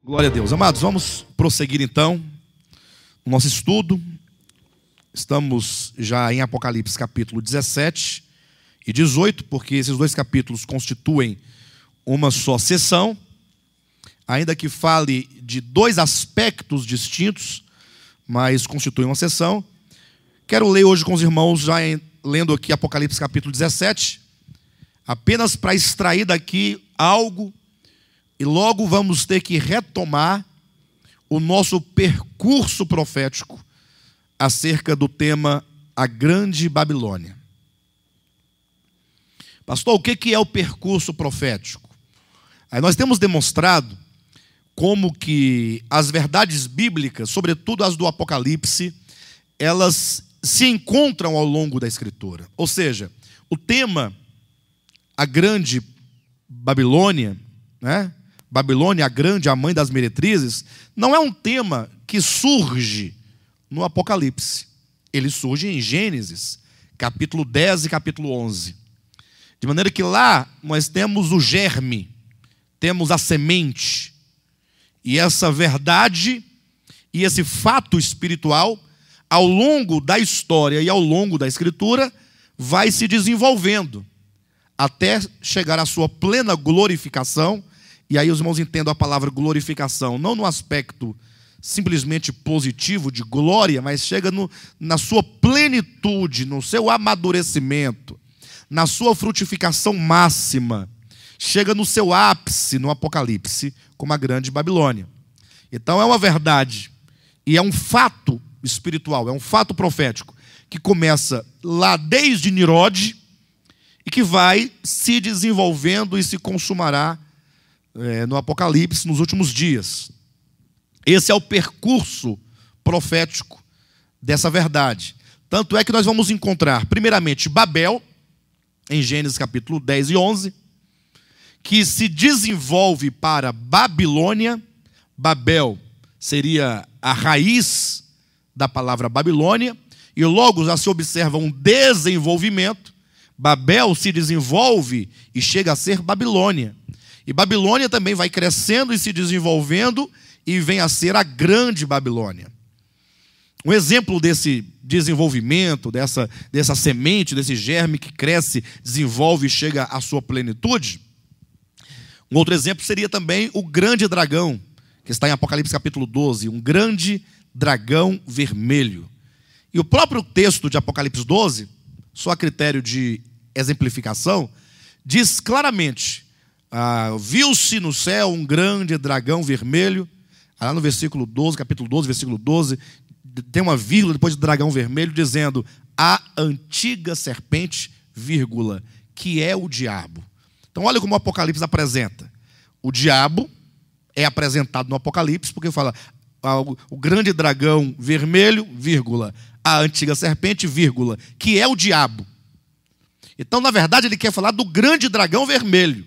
Glória a Deus. Amados, vamos prosseguir então o nosso estudo. Estamos já em Apocalipse capítulo 17 e 18, porque esses dois capítulos constituem uma só sessão, ainda que fale de dois aspectos distintos, mas constitui uma sessão. Quero ler hoje com os irmãos, lendo aqui Apocalipse capítulo 17, apenas para extrair daqui algo, e logo vamos ter que retomar o nosso percurso profético acerca do tema A Grande Babilônia. Pastor, o que é o percurso profético? Aí nós temos demonstrado como que as verdades bíblicas, sobretudo as do Apocalipse, elas se encontram ao longo da Escritura. Ou seja, o tema A Grande Babilônia, né? Babilônia, a grande, a mãe das meretrizes, não é um tema que surge no Apocalipse. Ele surge em Gênesis, capítulo 10 e capítulo 11. De maneira que lá nós temos o germe, temos a semente. E essa verdade e esse fato espiritual, ao longo da história e ao longo da Escritura, vai se desenvolvendo até chegar à sua plena glorificação. E aí os irmãos entendam a palavra glorificação, não no aspecto simplesmente positivo de glória, mas chega na sua plenitude, no seu amadurecimento, na sua frutificação máxima, chega no seu ápice no Apocalipse, como a Grande Babilônia. Então é uma verdade, e é um fato espiritual, é um fato profético, que começa lá desde Nirode, e que vai se desenvolvendo e se consumará no Apocalipse, nos últimos dias. Esse é o percurso profético dessa verdade. Tanto é que nós vamos encontrar, primeiramente, Babel, em Gênesis capítulo 10 e 11, que se desenvolve para Babilônia. Babel seria a raiz da palavra Babilônia, e logo já se observa um desenvolvimento. Babel se desenvolve e chega a ser Babilônia. E Babilônia também vai crescendo e se desenvolvendo e vem a ser a Grande Babilônia. Um exemplo desse desenvolvimento, dessa semente, desse germe que cresce, desenvolve e chega à sua plenitude. Um outro exemplo seria também o grande dragão, que está em Apocalipse capítulo 12, um grande dragão vermelho. E o próprio texto de Apocalipse 12, só a critério de exemplificação, diz claramente: viu-se no céu um grande dragão vermelho. Lá no versículo 12, capítulo 12, versículo 12, tem uma vírgula depois de dragão vermelho, dizendo: a antiga serpente, vírgula, que é o diabo. Então olha como o Apocalipse apresenta. O diabo é apresentado no Apocalipse, porque fala o grande dragão vermelho, vírgula, a antiga serpente, vírgula, que é o diabo. Então, na verdade, ele quer falar do grande dragão vermelho.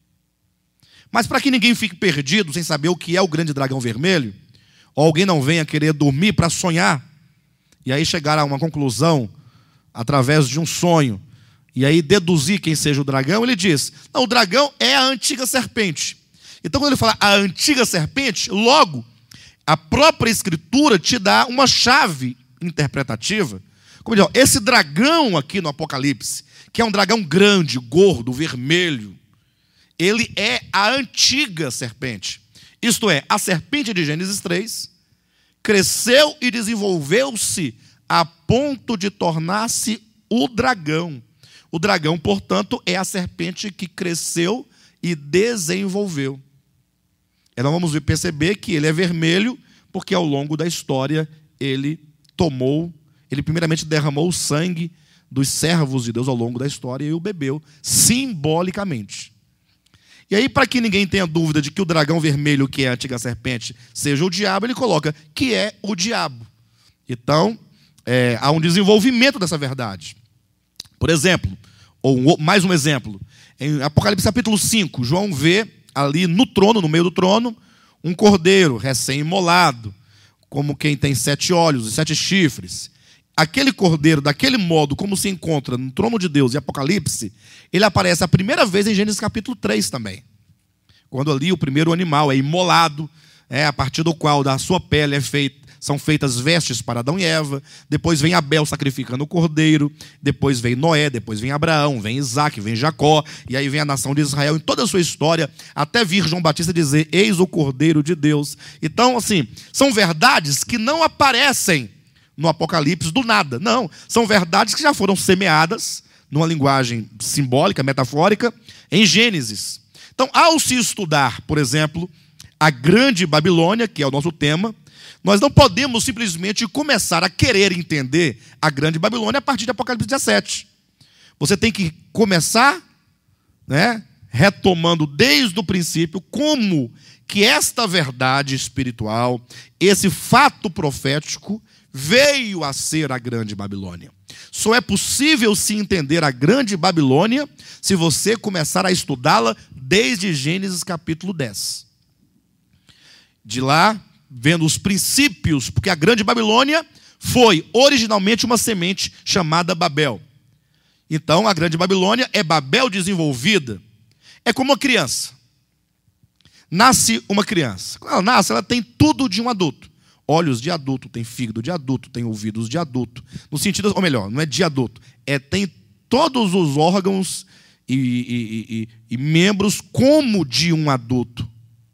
Mas para que ninguém fique perdido, sem saber o que é o grande dragão vermelho, ou alguém não venha querer dormir para sonhar, e aí chegar a uma conclusão através de um sonho, e aí deduzir quem seja o dragão, ele diz: não, o dragão é a antiga serpente. Então, quando ele fala a antiga serpente, logo, a própria Escritura te dá uma chave interpretativa. Como diz, esse dragão aqui no Apocalipse, que é um dragão grande, gordo, vermelho, ele é a antiga serpente. Isto é, a serpente de Gênesis 3 cresceu e desenvolveu-se a ponto de tornar-se o dragão. O dragão, portanto, é a serpente que cresceu e desenvolveu. E nós vamos perceber que ele é vermelho porque ao longo da história ele primeiramente derramou o sangue dos servos de Deus ao longo da história e o bebeu simbolicamente. E aí, para que ninguém tenha dúvida de que o dragão vermelho, que é a antiga serpente, seja o diabo, ele coloca que é o diabo. Então, há um desenvolvimento dessa verdade. Por exemplo, mais um exemplo, em Apocalipse capítulo 5, João vê ali no trono, no meio do trono, um cordeiro recém-imolado, como quem tem 7 olhos e 7 chifres. Aquele cordeiro, daquele modo como se encontra no trono de Deus e Apocalipse, ele aparece a primeira vez em Gênesis capítulo 3 também. Quando ali o primeiro animal é imolado, a partir do qual da sua pele são feitas vestes para Adão e Eva. Depois vem Abel sacrificando o cordeiro. Depois vem Noé, depois vem Abraão, vem Isaac, vem Jacó. E aí vem a nação de Israel em toda a sua história, até vir João Batista dizer: eis o Cordeiro de Deus. Então, assim, são verdades que não aparecem no Apocalipse do nada. Não, são verdades que já foram semeadas, numa linguagem simbólica, metafórica, em Gênesis. Então, ao se estudar, por exemplo, a Grande Babilônia, que é o nosso tema, nós não podemos simplesmente começar a querer entender a Grande Babilônia a partir de Apocalipse 17. Você tem que começar, retomando desde o princípio como que esta verdade espiritual, esse fato profético, veio a ser a Grande Babilônia. Só é possível se entender a Grande Babilônia se você começar a estudá-la desde Gênesis capítulo 10. De lá, vendo os princípios, porque a Grande Babilônia foi originalmente uma semente chamada Babel. Então, a Grande Babilônia é Babel desenvolvida. É como uma criança. Nasce uma criança. Quando ela nasce, ela tem tudo de um adulto. Olhos de adulto, tem fígado de adulto, tem ouvidos de adulto. No sentido, ou melhor, não é de adulto, tem todos os órgãos e membros como de um adulto.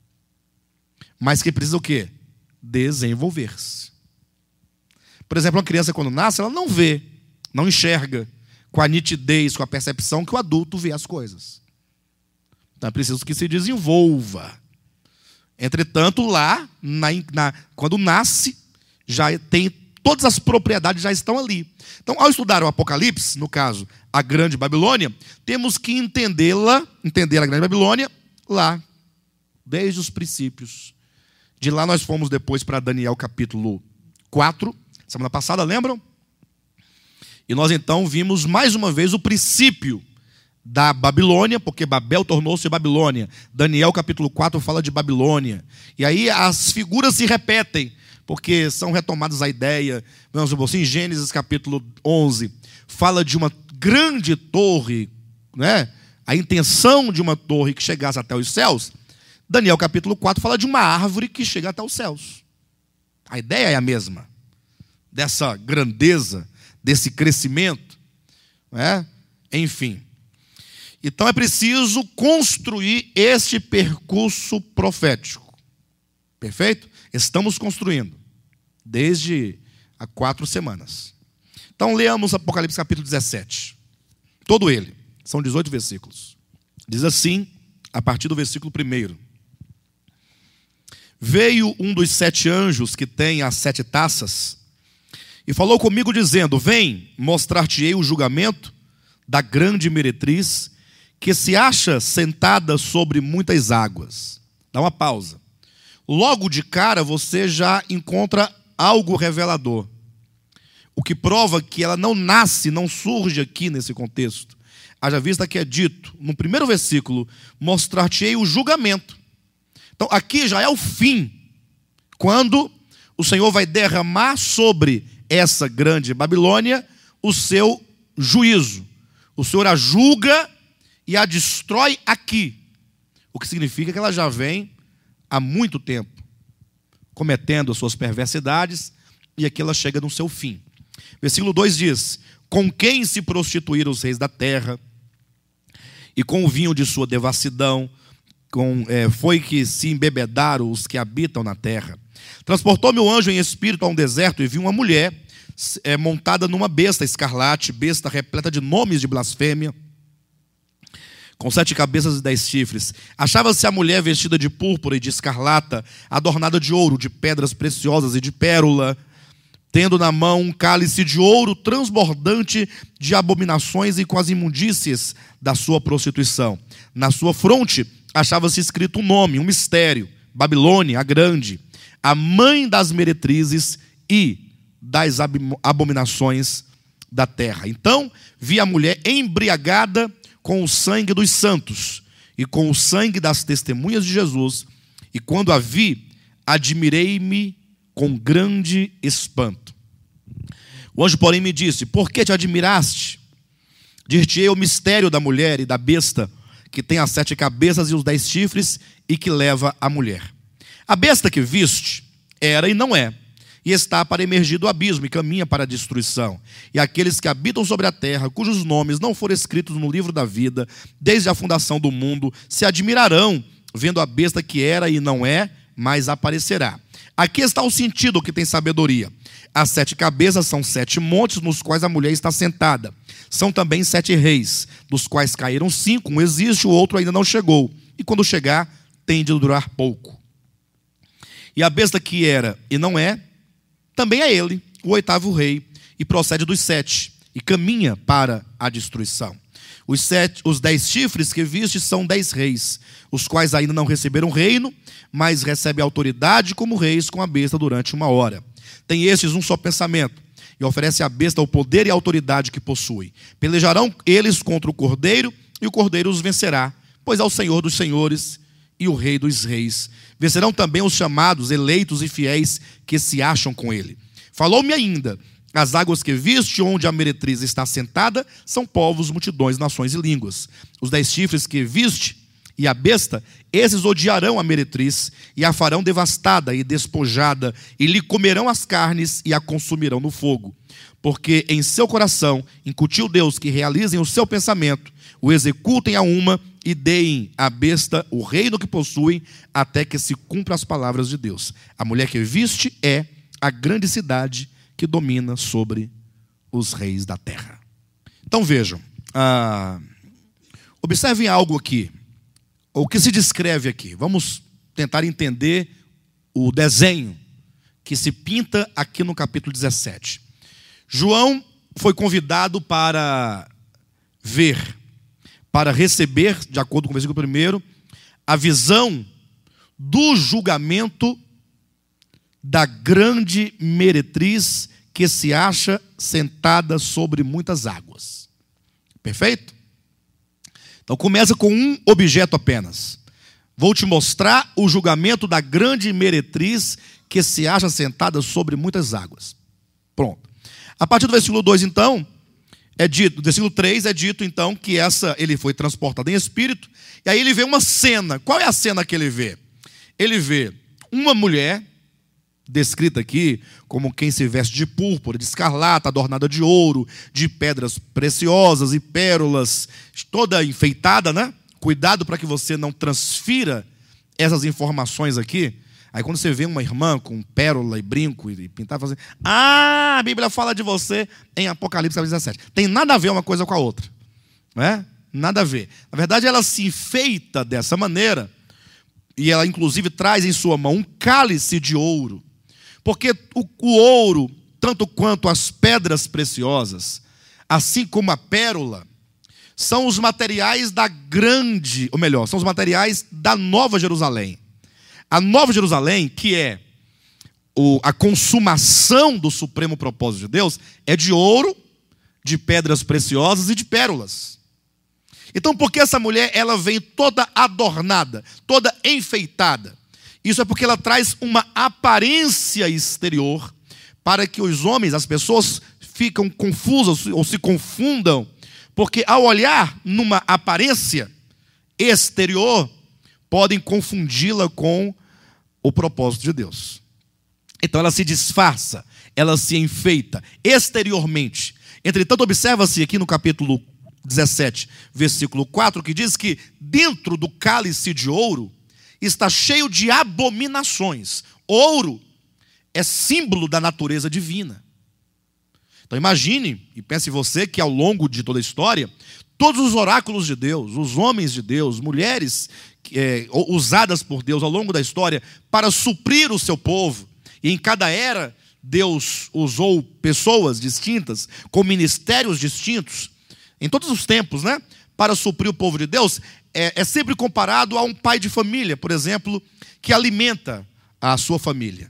Mas que precisa o quê? Desenvolver-se. Por exemplo, uma criança quando nasce, ela não vê, não enxerga com a nitidez, com a percepção que o adulto vê as coisas. Então é preciso que se desenvolva. Entretanto, lá, quando nasce, já tem todas as propriedades já estão ali. Então, ao estudar o Apocalipse, no caso, a Grande Babilônia, temos que entender a Grande Babilônia lá, desde os princípios. De lá nós fomos depois para Daniel capítulo 4, semana passada, lembram? E nós então vimos mais uma vez o princípio da Babilônia, porque Babel tornou-se Babilônia. Daniel capítulo 4 fala de Babilônia. E aí as figuras se repetem, porque são retomadas a ideia. Vamos supor assim, Gênesis capítulo 11 fala de uma grande torre, a intenção de uma torre que chegasse até os céus. Daniel capítulo 4 fala de uma árvore que chega até os céus. A ideia é a mesma, dessa grandeza, desse crescimento, enfim. Então é preciso construir este percurso profético. Perfeito? Estamos construindo desde há 4 semanas. Então leamos Apocalipse capítulo 17. Todo ele. São 18 versículos. Diz assim, a partir do versículo 1. Veio um dos 7 anjos que tem as 7 taças e falou comigo dizendo: vem, mostrar-te-ei o julgamento da grande meretriz que se acha sentada sobre muitas águas. Dá uma pausa. Logo de cara você já encontra algo revelador. O que prova que ela não nasce, não surge aqui nesse contexto. Haja vista que é dito, no primeiro versículo, mostrar-te-ei o julgamento. Então aqui já é o fim, quando o Senhor vai derramar sobre essa grande Babilônia o seu juízo. O Senhor a julga e a destrói aqui. O que significa que ela já vem há muito tempo cometendo as suas perversidades, e aqui ela chega no seu fim. Versículo 2 diz: com quem se prostituíram os reis da terra, e com o vinho de sua devassidão, foi que se embebedaram os que habitam na terra. Transportou-me o anjo em espírito a um deserto, e vi uma mulher montada numa besta escarlate, besta repleta de nomes de blasfêmia, com 7 cabeças e 10 chifres. Achava-se a mulher vestida de púrpura e de escarlata, adornada de ouro, de pedras preciosas e de pérola, tendo na mão um cálice de ouro transbordante de abominações e com as imundícies da sua prostituição. Na sua fronte achava-se escrito um nome, um mistério: Babilônia, a Grande, a mãe das meretrizes e das abominações da terra. Então vi a mulher embriagada com o sangue dos santos e com o sangue das testemunhas de Jesus, e quando a vi, admirei-me com grande espanto. O anjo, porém, me disse: por que te admiraste? Dir-te-ei o mistério da mulher e da besta, que tem as 7 cabeças e os 10 chifres, e que leva a mulher. A besta que viste era e não é, e está para emergir do abismo e caminha para a destruição. E aqueles que habitam sobre a terra, cujos nomes não foram escritos no livro da vida, desde a fundação do mundo, se admirarão, vendo a besta que era e não é, mas aparecerá. Aqui está o sentido que tem sabedoria. As 7 cabeças são 7 montes nos quais a mulher está sentada. São também 7 reis, dos quais caíram 5, um existe, o outro ainda não chegou. E quando chegar, tem de durar pouco. E a besta que era e não é, também é ele, o 8º rei, e procede dos 7, e caminha para a destruição. Os 10 chifres que viste são 10 reis, os quais ainda não receberam reino, mas recebem autoridade como reis com a besta durante 1 hora. Tem estes um só pensamento, e oferece à besta o poder e a autoridade que possui. Pelejarão eles contra o cordeiro, e o cordeiro os vencerá, pois é o Senhor dos senhores e o Rei dos reis. Vencerão também os chamados, eleitos e fiéis que se acham com ele. Falou-me ainda: as águas que viste, onde a meretriz está sentada, são povos, multidões, nações e línguas. Os 10 chifres que viste e a besta, esses odiarão a meretriz e a farão devastada e despojada, e lhe comerão as carnes e a consumirão no fogo. Porque em seu coração incutiu Deus que realizem o seu pensamento, o executem a uma e deem à besta o reino que possuem, até que se cumpra as palavras de Deus. A mulher que viste é a grande cidade que domina sobre os reis da terra. Então vejam, observem algo aqui, o que se descreve aqui. Vamos tentar entender o desenho que se pinta aqui no capítulo 17. João foi convidado para ver, para receber, de acordo com o versículo 1, a visão do julgamento da grande meretriz que se acha sentada sobre muitas águas. Perfeito? Então começa com um objeto apenas. Vou te mostrar o julgamento da grande meretriz que se acha sentada sobre muitas águas. Pronto. A partir do versículo 2, então, do versículo 3 é dito, então, que ele foi transportado em espírito, e aí ele vê uma cena. Qual é a cena que ele vê? Ele vê uma mulher, descrita aqui como quem se veste de púrpura, de escarlata, adornada de ouro, de pedras preciosas e pérolas, toda enfeitada, né? Cuidado para que você não transfira essas informações aqui. Aí quando você vê uma irmã com pérola e brinco e pintar, fala assim: a Bíblia fala de você em Apocalipse 17. Tem nada a ver uma coisa com a outra, não é? Nada a ver. Na verdade, ela se enfeita dessa maneira, e ela inclusive traz em sua mão um cálice de ouro. Porque o ouro, tanto quanto as pedras preciosas, assim como a pérola, são os materiais são os materiais da Nova Jerusalém. A Nova Jerusalém, que é a consumação do supremo propósito de Deus, é de ouro, de pedras preciosas e de pérolas. Então, por que essa mulher ela vem toda adornada, toda enfeitada? Isso é porque ela traz uma aparência exterior para que os homens, as pessoas, ficam confusas ou se confundam, porque ao olhar numa aparência exterior, podem confundi-la com o propósito de Deus. Então ela se disfarça, ela se enfeita exteriormente. Entretanto, observa-se aqui no capítulo 17, versículo 4, que diz que dentro do cálice de ouro está cheio de abominações. Ouro é símbolo da natureza divina. Então imagine e pense você que ao longo de toda a história, todos os oráculos de Deus, os homens de Deus, mulheres usadas por Deus ao longo da história para suprir o seu povo, e em cada era Deus usou pessoas distintas, com ministérios distintos, em todos os tempos, né? Para suprir o povo de Deus, é sempre comparado a um pai de família, por exemplo, que alimenta a sua família.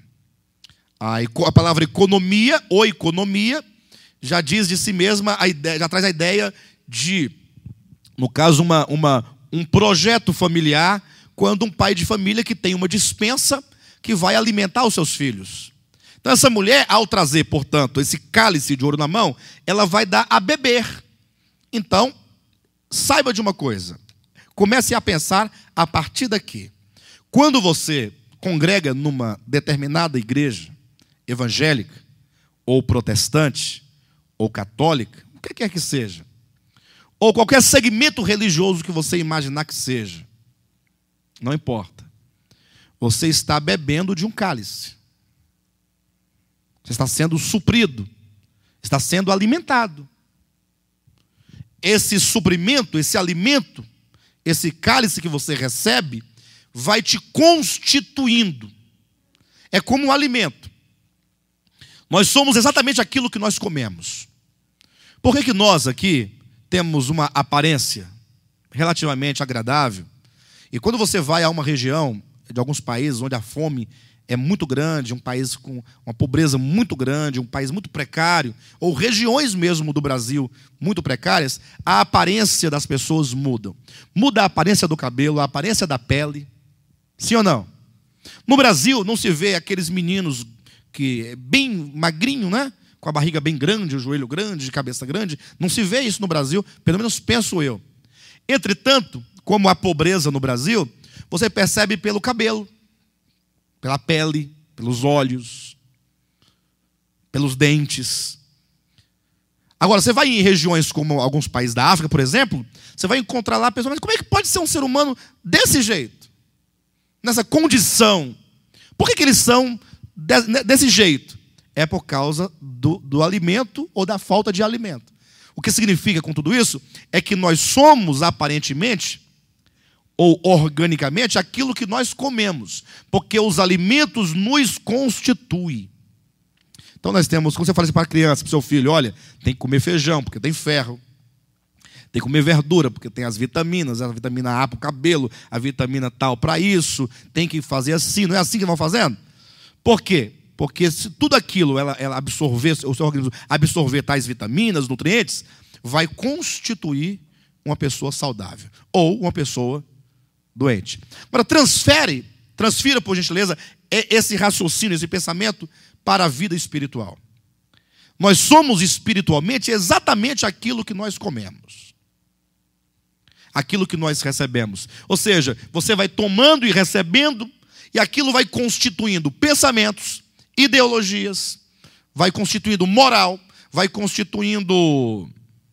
A palavra economia, ou economia, já diz de si mesma, já traz a ideia de, no caso, um projeto familiar, quando um pai de família que tem uma despensa que vai alimentar os seus filhos. Então essa mulher, ao trazer, portanto, esse cálice de ouro na mão, ela vai dar a beber. Então, saiba de uma coisa, comece a pensar a partir daqui. Quando você congrega numa determinada igreja evangélica, ou protestante, ou católica, o que quer que seja, ou qualquer segmento religioso que você imaginar que seja, não importa, você está bebendo de um cálice, você está sendo suprido, está sendo alimentado. Esse suprimento, esse alimento, esse cálice que você recebe, vai te constituindo. É como um alimento. Nós somos exatamente aquilo que nós comemos. Por que nós aqui temos uma aparência relativamente agradável? E quando você vai a uma região de alguns países onde a fome é muito grande, um país com uma pobreza muito grande, um país muito precário, ou regiões mesmo do Brasil muito precárias, a aparência das pessoas muda. Muda a aparência do cabelo, a aparência da pele. Sim ou não? No Brasil não se vê aqueles meninos que é bem magrinho, né? Com a barriga bem grande, o joelho grande, de cabeça grande. Não se vê isso no Brasil, pelo menos penso eu. Entretanto, como há pobreza no Brasil, você percebe pelo cabelo, pela pele, pelos olhos, pelos dentes. Agora, você vai em regiões como alguns países da África, por exemplo, você vai encontrar lá pessoas, mas como é que pode ser um ser humano desse jeito? Nessa condição? Por que eles são desse jeito? É por causa do alimento ou da falta de alimento. O que significa com tudo isso é que nós somos aparentemente ou organicamente aquilo que nós comemos, porque os alimentos nos constituem. Então nós temos, quando você fala assim para a criança, para o seu filho, olha, tem que comer feijão, porque tem ferro, tem que comer verdura, porque tem as vitaminas, a vitamina A para o cabelo, a vitamina tal para isso, tem que fazer assim, não é assim que vão fazendo? Por quê? Porque se tudo aquilo ela absorver, o seu organismo absorver tais vitaminas, nutrientes, vai constituir uma pessoa saudável, ou uma pessoa doente. Agora, transfira, por gentileza, esse raciocínio, esse pensamento para a vida espiritual. Nós somos espiritualmente exatamente aquilo que nós comemos. Aquilo que nós recebemos. Ou seja, você vai tomando e recebendo, e aquilo vai constituindo pensamentos, ideologias, vai constituindo moral, vai constituindo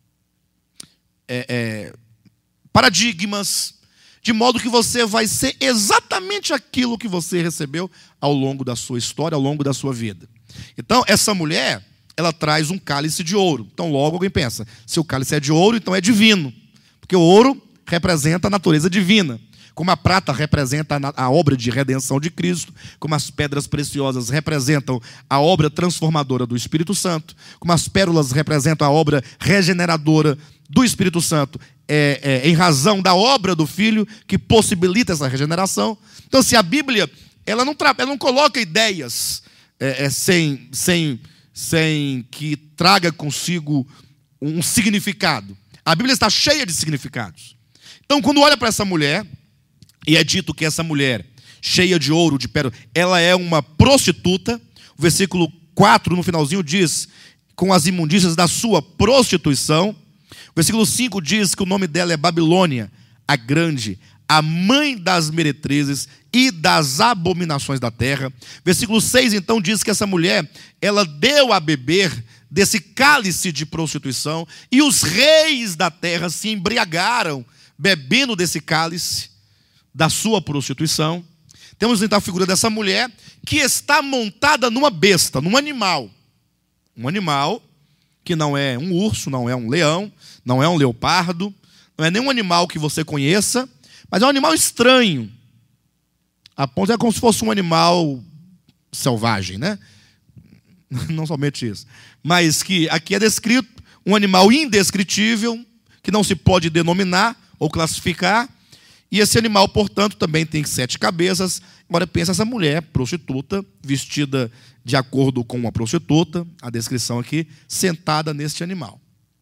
paradigmas, de modo que você vai ser exatamente aquilo que você recebeu ao longo da sua história, ao longo da sua vida. Então, essa mulher, ela traz um cálice de ouro. Então, logo alguém pensa, se o cálice é de ouro, então é divino. Porque o ouro representa a natureza divina. Como a prata representa a obra de redenção de Cristo, como as pedras preciosas representam a obra transformadora do Espírito Santo, como as pérolas representam a obra regeneradora do Espírito Santo, em razão da obra do Filho que possibilita essa regeneração. Então, se a Bíblia ela não coloca ideias sem que traga consigo um significado. A Bíblia está cheia de significados. Então, quando olha para essa mulher, e é dito que essa mulher, cheia de ouro, de pérola, ela é uma prostituta. O versículo 4, no finalzinho, diz, com as imundícias da sua prostituição. O versículo 5 diz que o nome dela é Babilônia, a grande, a mãe das meretrizes e das abominações da terra. Versículo 6, então, diz que essa mulher, ela deu a beber desse cálice de prostituição, e os reis da terra se embriagaram, bebendo desse cálice da sua prostituição. Temos então a figura dessa mulher que está montada numa besta, num animal. Um animal que não é um urso, não é um leão, não é um leopardo, não é nenhum animal que você conheça, mas é um animal estranho. A ponto é como se fosse um animal selvagem, né? Não somente isso. Mas que aqui é descrito um animal indescritível, que não se pode denominar ou classificar. E esse animal, portanto, também tem 7 cabeças. Agora pensa essa mulher prostituta, vestida de acordo com uma prostituta, a descrição aqui, sentada neste animal.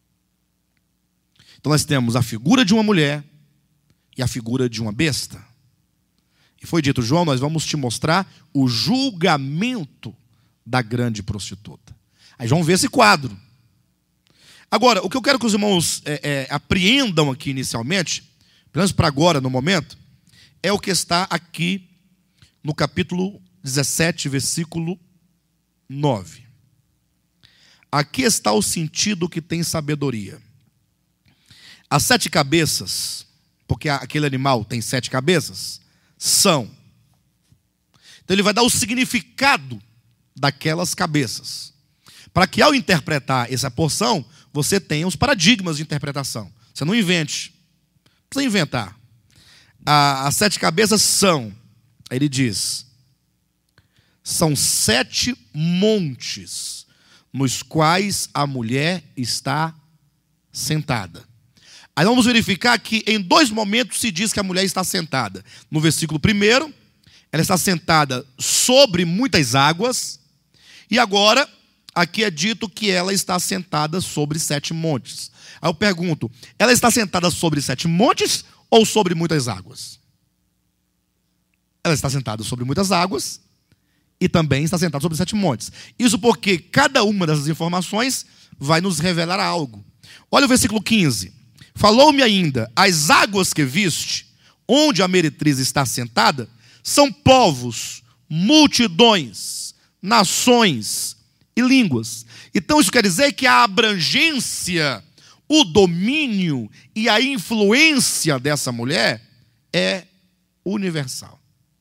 Então nós temos a figura de uma mulher e a figura de uma besta. E foi dito, João, nós vamos te mostrar o julgamento da grande prostituta. Aí João vê esse quadro. Agora, o que eu quero que os irmãos apreendam aqui inicialmente, pelo menos para agora, no momento, é o que está aqui no capítulo 17, versículo 9. Aqui está o sentido que tem sabedoria. As 7 cabeças, porque aquele animal tem 7 cabeças, são. Então ele vai dar o significado daquelas cabeças. Para que ao interpretar essa porção, você tenha os paradigmas de interpretação. Você não invente. Não precisa inventar. As 7 cabeças são, aí ele diz, são 7 montes nos quais a mulher está sentada. Aí vamos verificar que em 2 momentos se diz que a mulher está sentada. No versículo 1, ela está sentada sobre muitas águas. E agora, aqui é dito que ela está sentada sobre 7 montes. Aí eu pergunto, ela está sentada sobre 7 montes ou sobre muitas águas? Ela está sentada sobre muitas águas e também está sentada sobre 7 montes. Isso porque cada uma dessas informações vai nos revelar algo. Olha o versículo 15. Falou-me ainda, as águas que viste, onde a meretriz está sentada, são povos, multidões, nações e línguas. Então isso quer dizer que a abrangência, o domínio e a influência dessa mulher é universal.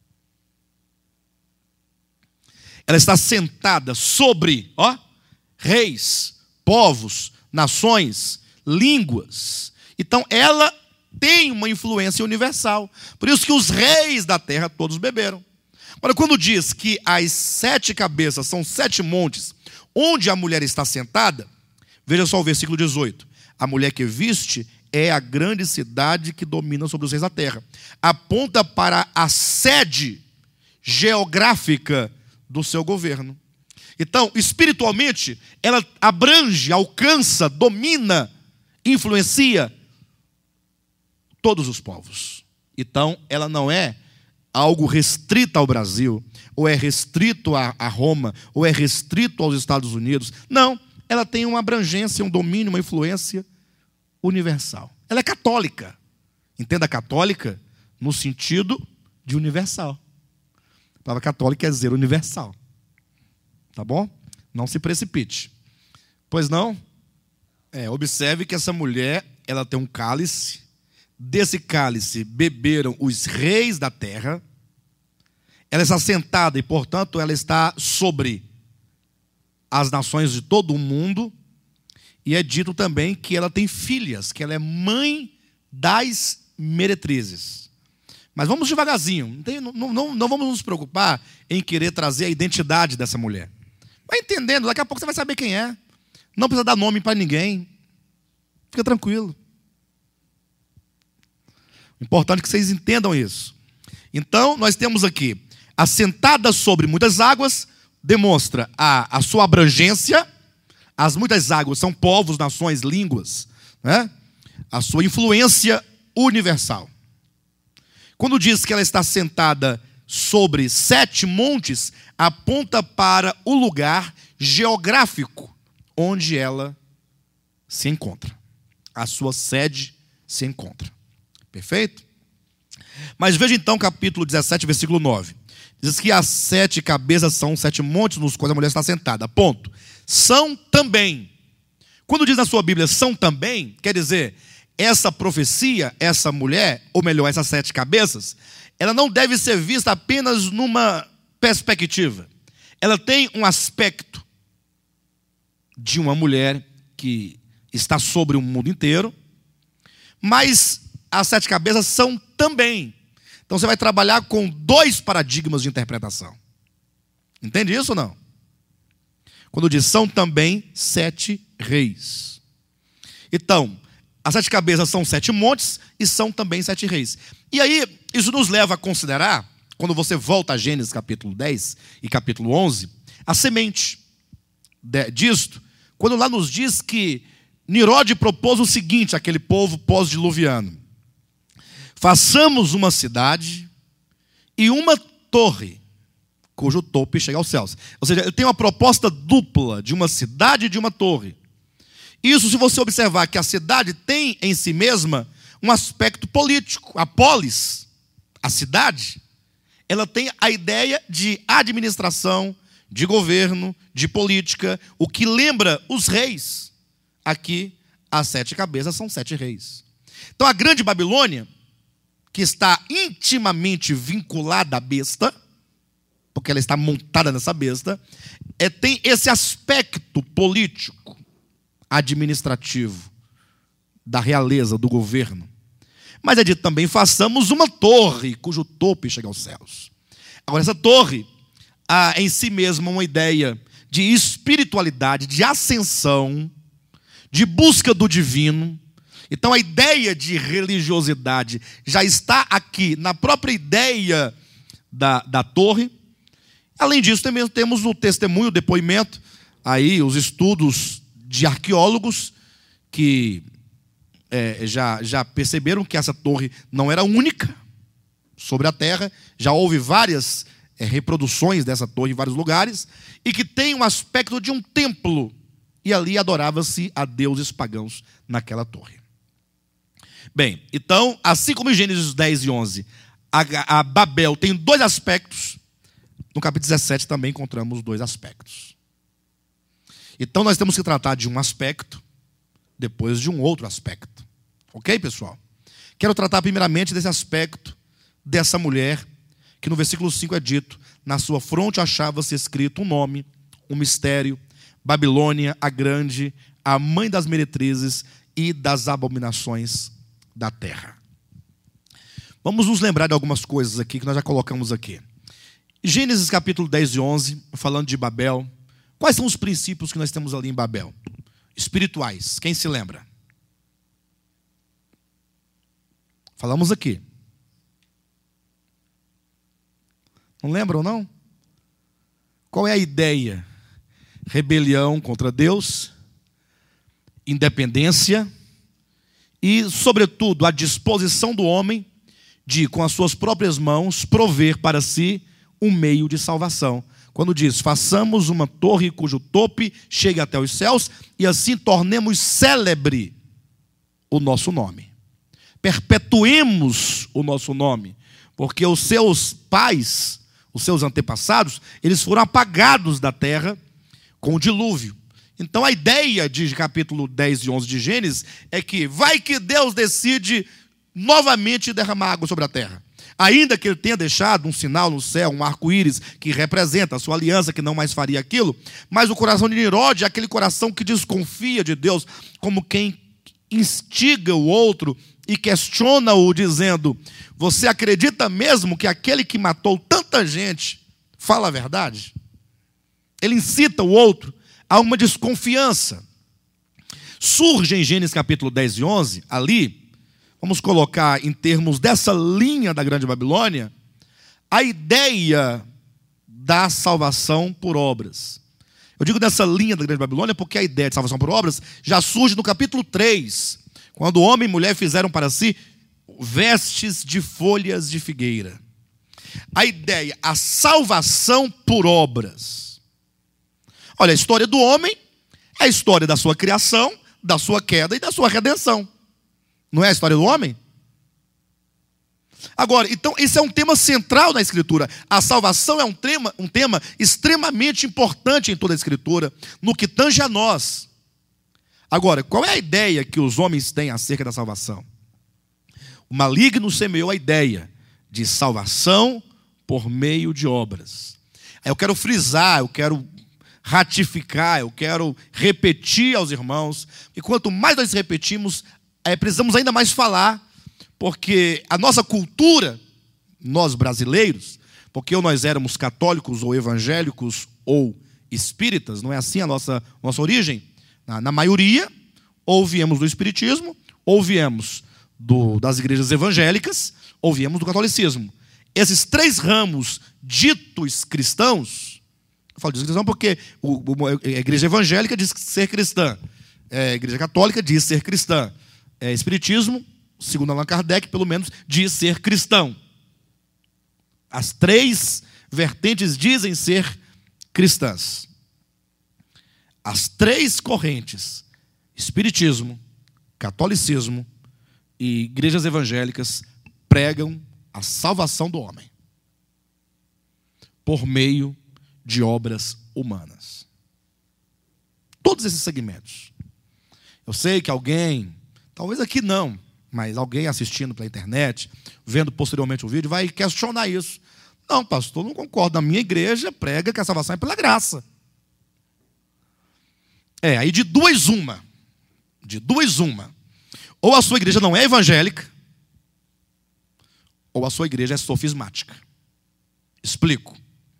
Ela está sentada sobre, reis, povos, nações, línguas. Então ela tem uma influência universal. Por isso que os reis da terra todos beberam. Agora, quando diz que as 7 cabeças são 7 montes, onde a mulher está sentada, veja só o versículo 18. A mulher que viste é a grande cidade que domina sobre os reis da terra. Aponta para a sede geográfica do seu governo. Então, espiritualmente, ela abrange, alcança, domina, influencia todos os povos. Então, ela não é algo restrito ao Brasil, ou é restrito a Roma, ou é restrito aos Estados Unidos. Não, ela tem uma abrangência, um domínio, uma influência universal. Ela é católica. Entenda católica no sentido de universal. A palavra católica quer dizer universal. Tá bom? Não se precipite. Pois não? Observe que essa mulher, ela tem um cálice. Desse cálice beberam os reis da terra. Ela está sentada e, portanto, ela está sobre as nações de todo o mundo. E é dito também que ela tem filhas, que ela é mãe das meretrizes. Mas vamos devagarzinho. Não vamos nos preocupar em querer trazer a identidade dessa mulher. Vai entendendo, daqui a pouco você vai saber quem é. Não precisa dar nome para ninguém. Fica tranquilo. Importante que vocês entendam isso. Então, nós temos aqui, assentada sobre muitas águas, demonstra a sua abrangência. As muitas águas são povos, nações, línguas, né? A sua influência universal. Quando diz que ela está sentada sobre 7 montes, aponta para o lugar geográfico onde ela se encontra. A sua sede se encontra. Perfeito? Mas veja então capítulo 17, versículo 9. Diz que as 7 cabeças são 7 montes nos quais a mulher está sentada. Ponto. São também. Quando diz na sua Bíblia são também, quer dizer, essa profecia, essa mulher, ou melhor, essas 7 cabeças, ela não deve ser vista apenas numa perspectiva. Ela tem um aspecto de uma mulher que está sobre o mundo inteiro, mas as 7 cabeças são também. Então você vai trabalhar com 2 paradigmas de interpretação. Entende isso ou não? Quando diz são também 7 reis. Então, as 7 cabeças são 7 montes e são também 7 reis. E aí, isso nos leva a considerar, quando você volta a Gênesis capítulo 10 e capítulo 11, a semente disto, quando lá nos diz que Nimrod propôs o seguinte àquele povo pós-diluviano: façamos uma cidade e uma torre, cujo topo chega aos céus. Ou seja, ele tem uma proposta dupla de uma cidade e de uma torre. Isso, se você observar que a cidade tem em si mesma um aspecto político. A polis, a cidade, ela tem a ideia de administração, de governo, de política, o que lembra os reis. Aqui, as 7 cabeças são 7 reis. Então, a grande Babilônia, que está intimamente vinculada à besta, porque ela está montada nessa besta, tem esse aspecto político, administrativo, da realeza, do governo. Mas é dito também, façamos uma torre, cujo topo chega aos céus. Agora, essa torre há em si mesma uma ideia de espiritualidade, de ascensão, de busca do divino. Então a ideia de religiosidade já está aqui na própria ideia da torre. Além disso, também temos o testemunho, o depoimento, aí os estudos de arqueólogos que já perceberam que essa torre não era única sobre a terra. Já houve várias reproduções dessa torre em vários lugares, e que tem um aspecto de um templo, e ali adorava-se a deuses pagãos naquela torre. Bem, então, assim como em Gênesis 10 e 11, a Babel tem 2 aspectos, no capítulo 17 também encontramos 2 aspectos. Então nós temos que tratar de um aspecto, depois de um outro aspecto. Ok, pessoal? Quero tratar primeiramente desse aspecto dessa mulher, que no versículo 5 é dito: na sua fronte achava-se escrito um nome, um mistério, Babilônia a grande, a mãe das meretrizes e das abominações da terra. Vamos nos lembrar de algumas coisas aqui que nós já colocamos aqui. Gênesis capítulo 10 e 11, falando de Babel. Quais são os princípios que nós temos ali em Babel? Espirituais, quem se lembra? Falamos aqui. Não lembram, não? Qual é a ideia? Rebelião contra Deus, independência e, sobretudo, a disposição do homem de, com as suas próprias mãos, prover para si um meio de salvação. Quando diz, façamos uma torre cujo topo chegue até os céus e assim tornemos célebre o nosso nome. Perpetuemos o nosso nome, porque os seus pais, os seus antepassados, eles foram apagados da terra com o dilúvio. Então a ideia de capítulo 10 e 11 de Gênesis é que vai que Deus decide novamente derramar água sobre a terra. Ainda que ele tenha deixado um sinal no céu, um arco-íris, que representa a sua aliança, que não mais faria aquilo, mas o coração de Nimrod é aquele coração que desconfia de Deus, como quem instiga o outro e questiona-o, dizendo, você acredita mesmo que aquele que matou tanta gente fala a verdade? Ele incita o outro a uma desconfiança. Surge em Gênesis capítulo 10 e 11, ali, vamos colocar em termos dessa linha da Grande Babilônia, a ideia da salvação por obras. Eu digo dessa linha da Grande Babilônia porque a ideia de salvação por obras já surge no capítulo 3, quando homem e mulher fizeram para si vestes de folhas de figueira. A ideia, a salvação por obras. Olha, a história do homem é a história da sua criação, da sua queda e da sua redenção. Não é a história do homem? Agora, então, esse é um tema central na Escritura. A salvação é um tema extremamente importante em toda a Escritura, no que tange a nós. Agora, qual é a ideia que os homens têm acerca da salvação? O maligno semeou a ideia de salvação por meio de obras. Eu quero frisar, eu quero ratificar, eu quero repetir aos irmãos, e quanto mais nós repetimos, precisamos ainda mais falar, porque a nossa cultura, nós brasileiros, porque ou nós éramos católicos ou evangélicos ou espíritas, não é assim a nossa origem? Na maioria, ou viemos do espiritismo, ou viemos das igrejas evangélicas, ou viemos do catolicismo. Esses 3 ramos ditos cristãos, eu falo ditos cristãos porque a igreja evangélica diz ser cristã, a igreja católica diz ser cristã, espiritismo, segundo Allan Kardec, pelo menos, diz ser cristão. As 3 vertentes dizem ser cristãs. As 3 correntes, espiritismo, catolicismo e igrejas evangélicas, pregam a salvação do homem. por meio de obras humanas. Todos esses segmentos. Eu sei que alguém, talvez aqui não, mas alguém assistindo pela internet, vendo posteriormente o vídeo, vai questionar isso. Não, pastor, não concordo. A minha igreja prega que a salvação é pela graça. Aí de duas uma. Ou a sua igreja não é evangélica, ou a sua igreja é sofismática. Explico.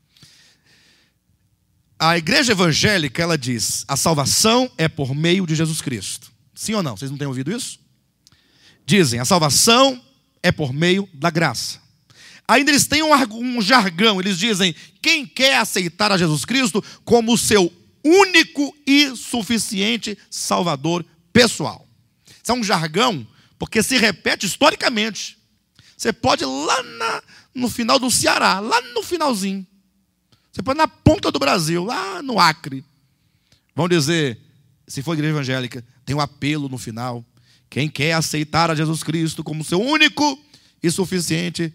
A igreja evangélica, ela diz, a salvação é por meio de Jesus Cristo. Sim ou não? Vocês não têm ouvido isso? Dizem, a salvação é por meio da graça. Ainda eles têm um jargão, eles dizem, quem quer aceitar a Jesus Cristo como o seu único e suficiente Salvador pessoal. Isso é um jargão, porque se repete historicamente. Você pode ir lá no final do Ceará, lá no finalzinho. Você pode ir na ponta do Brasil, lá no Acre. Vão dizer, se for igreja evangélica, tem um apelo no final. Quem quer aceitar a Jesus Cristo como seu único e suficiente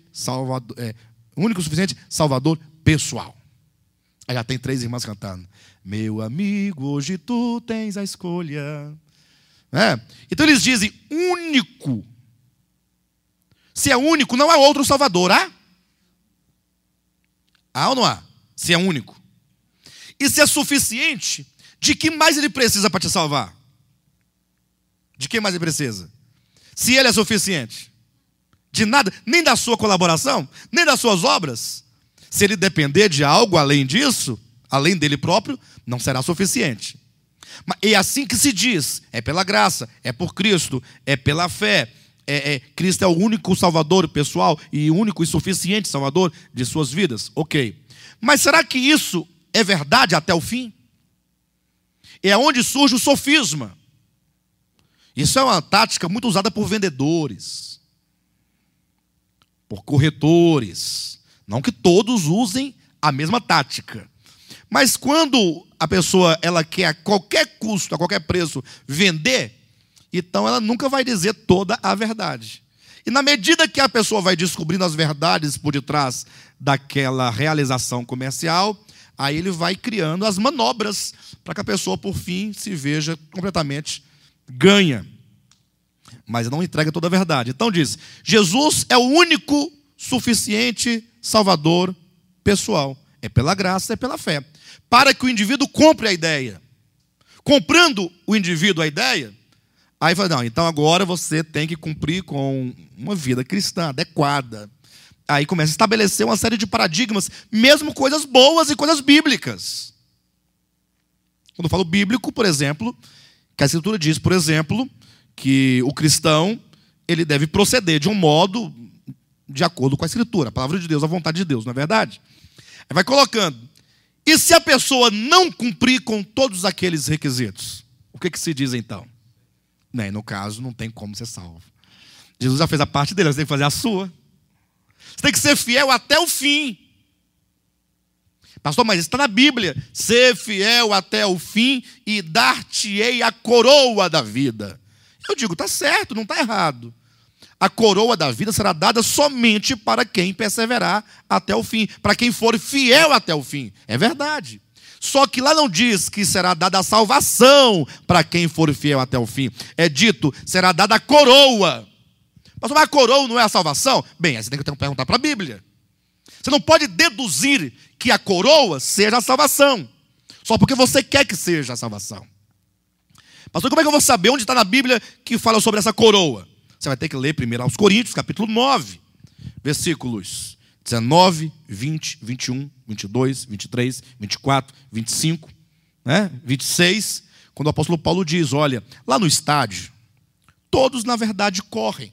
Salvador pessoal. Aí já tem 3 irmãs cantando. Meu amigo, hoje tu tens a escolha. Então eles dizem único. Se é único, não há outro Salvador, há? Há ou não há? Se é único. E se é suficiente, de que mais ele precisa para te salvar? De que mais ele precisa? Se ele é suficiente. De nada, nem da sua colaboração, nem das suas obras. Se ele depender de algo além disso, além dele próprio, não será suficiente. E é assim que se diz, é pela graça, é por Cristo, é pela fé. Cristo é o único Salvador pessoal e o único e suficiente Salvador de suas vidas. Ok. Mas será que isso é verdade até o fim? É onde surge o sofisma. Isso é uma tática muito usada por vendedores, por corretores. Não que todos usem a mesma tática. Mas quando a pessoa ela quer a qualquer custo, a qualquer preço, vender, então ela nunca vai dizer toda a verdade. E na medida que a pessoa vai descobrindo as verdades por detrás daquela realização comercial, aí ele vai criando as manobras para que a pessoa, por fim, se veja completamente ganha. Mas não entrega toda a verdade. Então diz, Jesus é o único suficiente Salvador pessoal. É pela graça, é pela fé. Para que o indivíduo compre a ideia. Comprando o indivíduo a ideia, aí fala, não, então agora você tem que cumprir com uma vida cristã adequada. Aí começa a estabelecer uma série de paradigmas, mesmo coisas boas e coisas bíblicas. Quando eu falo bíblico, por exemplo, que a Escritura diz, por exemplo, que o cristão ele deve proceder de um modo de acordo com a Escritura, a palavra de Deus, a vontade de Deus, não é verdade? Aí vai colocando. E se a pessoa não cumprir com todos aqueles requisitos? O que se diz então? No caso, não tem como ser salvo. Jesus já fez a parte dele, você tem que fazer a sua. Você tem que ser fiel até o fim. Pastor, mas isso está na Bíblia. Ser fiel até o fim e dar-te-ei a coroa da vida. Eu digo, está certo, não está errado. A coroa da vida será dada somente para quem perseverar até o fim, para quem for fiel até o fim. É verdade. Só que lá não diz que será dada a salvação para quem for fiel até o fim. É dito, será dada a coroa. Pastor, mas a coroa não é a salvação? Bem, aí você tem que perguntar para a Bíblia. Você não pode deduzir que a coroa seja a salvação, só porque você quer que seja a salvação. Pastor, como é que eu vou saber onde está na Bíblia que fala sobre essa coroa? Você vai ter que ler primeiro aos Coríntios, capítulo 9, versículos 19, 20, 21, 22, 23, 24, 25, 26, quando o apóstolo Paulo diz, olha, lá no estádio, todos na verdade correm,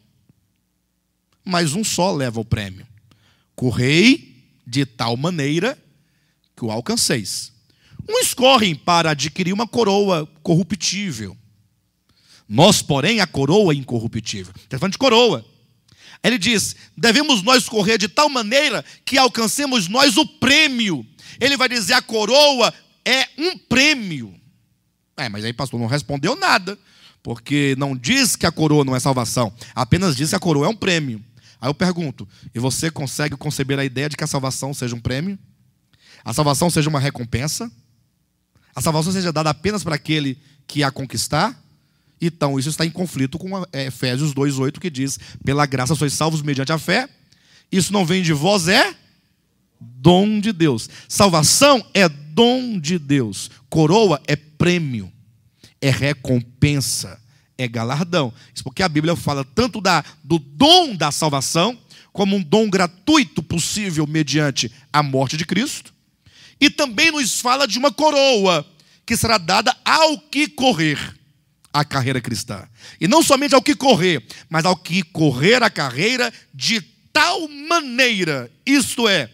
mas um só leva o prêmio. Correi de tal maneira que o alcanceis. Uns correm para adquirir uma coroa corruptível. Nós, porém, a coroa incorruptível. Está falando de coroa. Ele diz, devemos nós correr de tal maneira que alcancemos nós o prêmio. Ele vai dizer, a coroa é um prêmio. Mas aí pastor não respondeu nada, porque não diz que a coroa não é salvação, apenas diz que a coroa é um prêmio. Aí eu pergunto, e você consegue conceber a ideia de que a salvação seja um prêmio? a salvação seja uma recompensa, a salvação seja dada apenas para aquele que a conquistar. Então isso está em conflito com Efésios 2:8, que diz: pela graça sois salvos mediante a fé. Isso não vem de vós, é dom de Deus. Salvação é dom de Deus. Coroa é prêmio, é recompensa, é galardão. Isso porque a Bíblia fala tanto do dom da salvação, como um dom gratuito possível mediante a morte de Cristo, e também nos fala de uma coroa que será dada ao que correr a carreira cristã. E não somente ao que correr, mas ao que correr a carreira de tal maneira, isto é,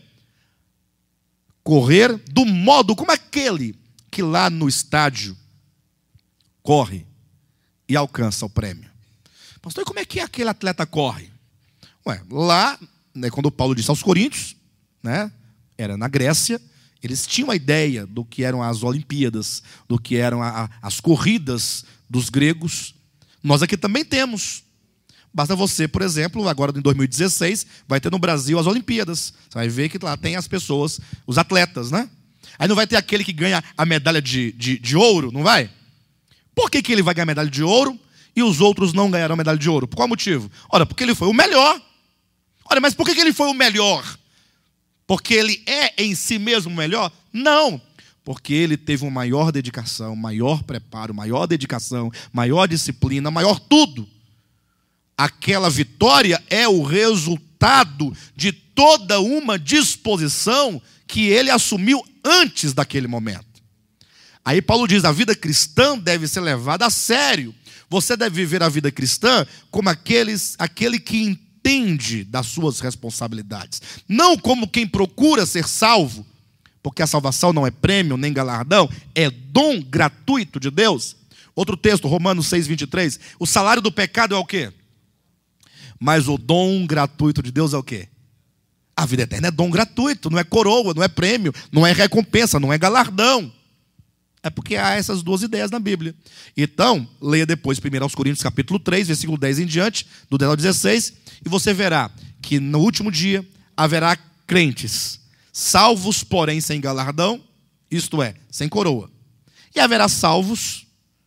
correr do modo como aquele que lá no estádio corre e alcança o prêmio. Pastor, e como é que aquele atleta corre? Lá, né, quando Paulo disse aos Coríntios, né, era na Grécia, eles tinham a ideia do que eram as Olimpíadas, do que eram as corridas dos gregos. Nós aqui também temos. Basta você, por exemplo, agora em 2016, vai ter no Brasil as Olimpíadas. Você vai ver que lá tem as pessoas, os atletas, né? Aí não vai ter aquele que ganha a medalha de ouro, não vai? Por que ele vai ganhar a medalha de ouro e os outros não ganharão a medalha de ouro? Por qual motivo? Ora, porque ele foi o melhor. Ora, mas por que ele foi o melhor? Porque ele é em si mesmo o melhor? Não. Porque ele teve uma maior dedicação, maior preparo, maior dedicação, maior disciplina, maior tudo. Aquela vitória é o resultado de toda uma disposição que ele assumiu antes daquele momento. Aí Paulo diz: a vida cristã deve ser levada a sério. Você deve viver a vida cristã como aquele que entende das suas responsabilidades. Não como quem procura ser salvo, porque a salvação não é prêmio nem galardão, é dom gratuito de Deus. Outro texto, Romanos 6:23. O salário do pecado é o quê? Mas o dom gratuito de Deus é o quê? A vida eterna é dom gratuito, não é coroa, não é prêmio, não é recompensa, não é galardão. É porque há essas duas ideias na Bíblia. Então, leia depois 1 Coríntios capítulo 3, versículo 10 em diante, do 10 ao 16, e você verá que no último dia haverá crentes, salvos, porém sem galardão, isto é, sem coroa. E haverá salvos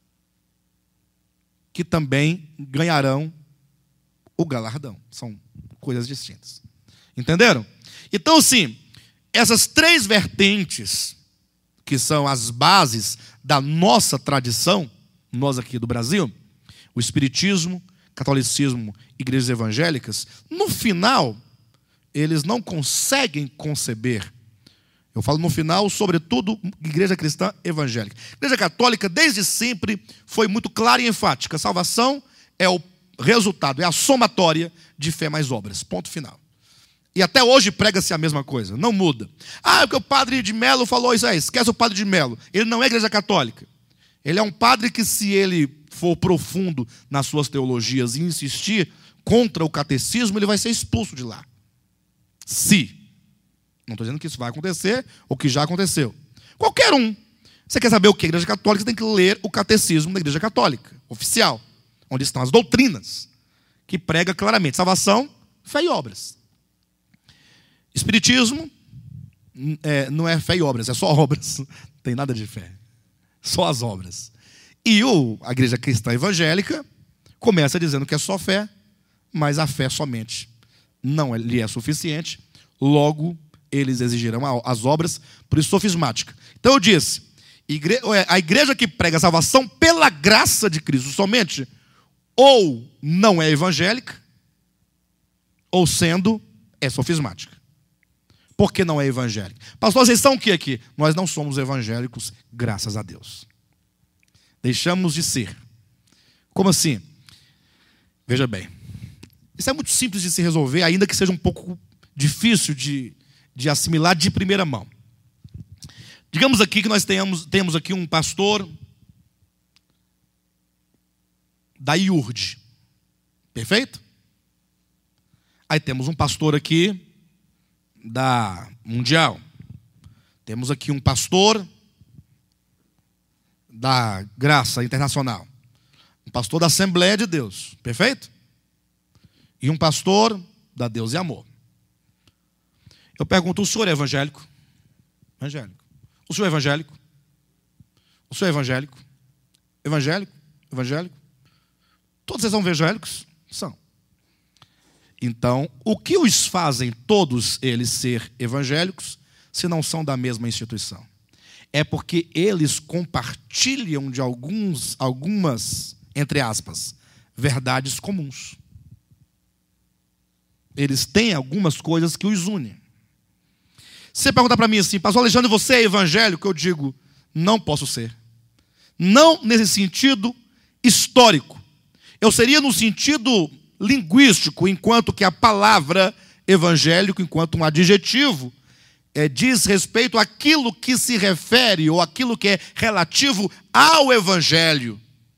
que também ganharão o galardão. São coisas distintas. Entenderam? Então, sim, essas três vertentes, que são as bases da nossa tradição, nós aqui do Brasil, o espiritismo, catolicismo, igrejas evangélicas, no final, eles não conseguem conceber. Eu falo no final, sobretudo, igreja cristã evangélica. Igreja católica, desde sempre, foi muito clara e enfática. Salvação é o resultado, é a somatória de fé mais obras. Ponto final. E até hoje prega-se a mesma coisa, não muda. Ah, porque o padre de Melo falou isso aí, esquece o padre de Melo. Ele não é igreja católica. Ele é um padre que, se ele for profundo nas suas teologias e insistir contra o catecismo, ele vai ser expulso de lá. Se. Não estou dizendo que isso vai acontecer ou que já aconteceu. Qualquer um. Você quer saber o que é igreja católica, você tem que ler o catecismo da igreja católica, oficial, onde estão as doutrinas, que prega claramente salvação, fé e obras. Espiritismo não é fé e obras, é só obras. Não tem nada de fé. Só as obras. E a igreja cristã evangélica começa dizendo que é só fé, mas a fé somente não lhe é suficiente. Logo, eles exigirão as obras, por isso sofismática. Então eu disse, a igreja que prega a salvação pela graça de Cristo somente, ou não é evangélica, ou sendo, é sofismática. Por que não é evangélica? Pastor, vocês são o que aqui? Nós não somos evangélicos, graças a Deus. Deixamos de ser. Como assim? Veja bem. Isso é muito simples de se resolver, ainda que seja um pouco difícil de assimilar de primeira mão. Digamos aqui que nós temos aqui um pastor da IURD. Perfeito? Aí temos um pastor aqui da Mundial. Temos aqui um pastor da Graça Internacional. Um pastor da Assembleia de Deus. Perfeito? E um pastor da Deus e Amor. Eu pergunto, o senhor é evangélico? Evangélico. O senhor é evangélico? O senhor é evangélico? Evangélico? Evangélico? Todos eles são evangélicos? São. Então, o que os fazem todos eles ser evangélicos, se não são da mesma instituição? É porque eles compartilham de algumas, entre aspas, verdades comuns. Eles têm algumas coisas que os unem. Se você perguntar para mim assim, pastor Alexandre, você é evangélico? Eu digo, não posso ser. Não nesse sentido histórico. Eu seria no sentido linguístico, enquanto que a palavra evangélico, enquanto um adjetivo, diz respeito àquilo que se refere, ou aquilo que é relativo ao evangelho.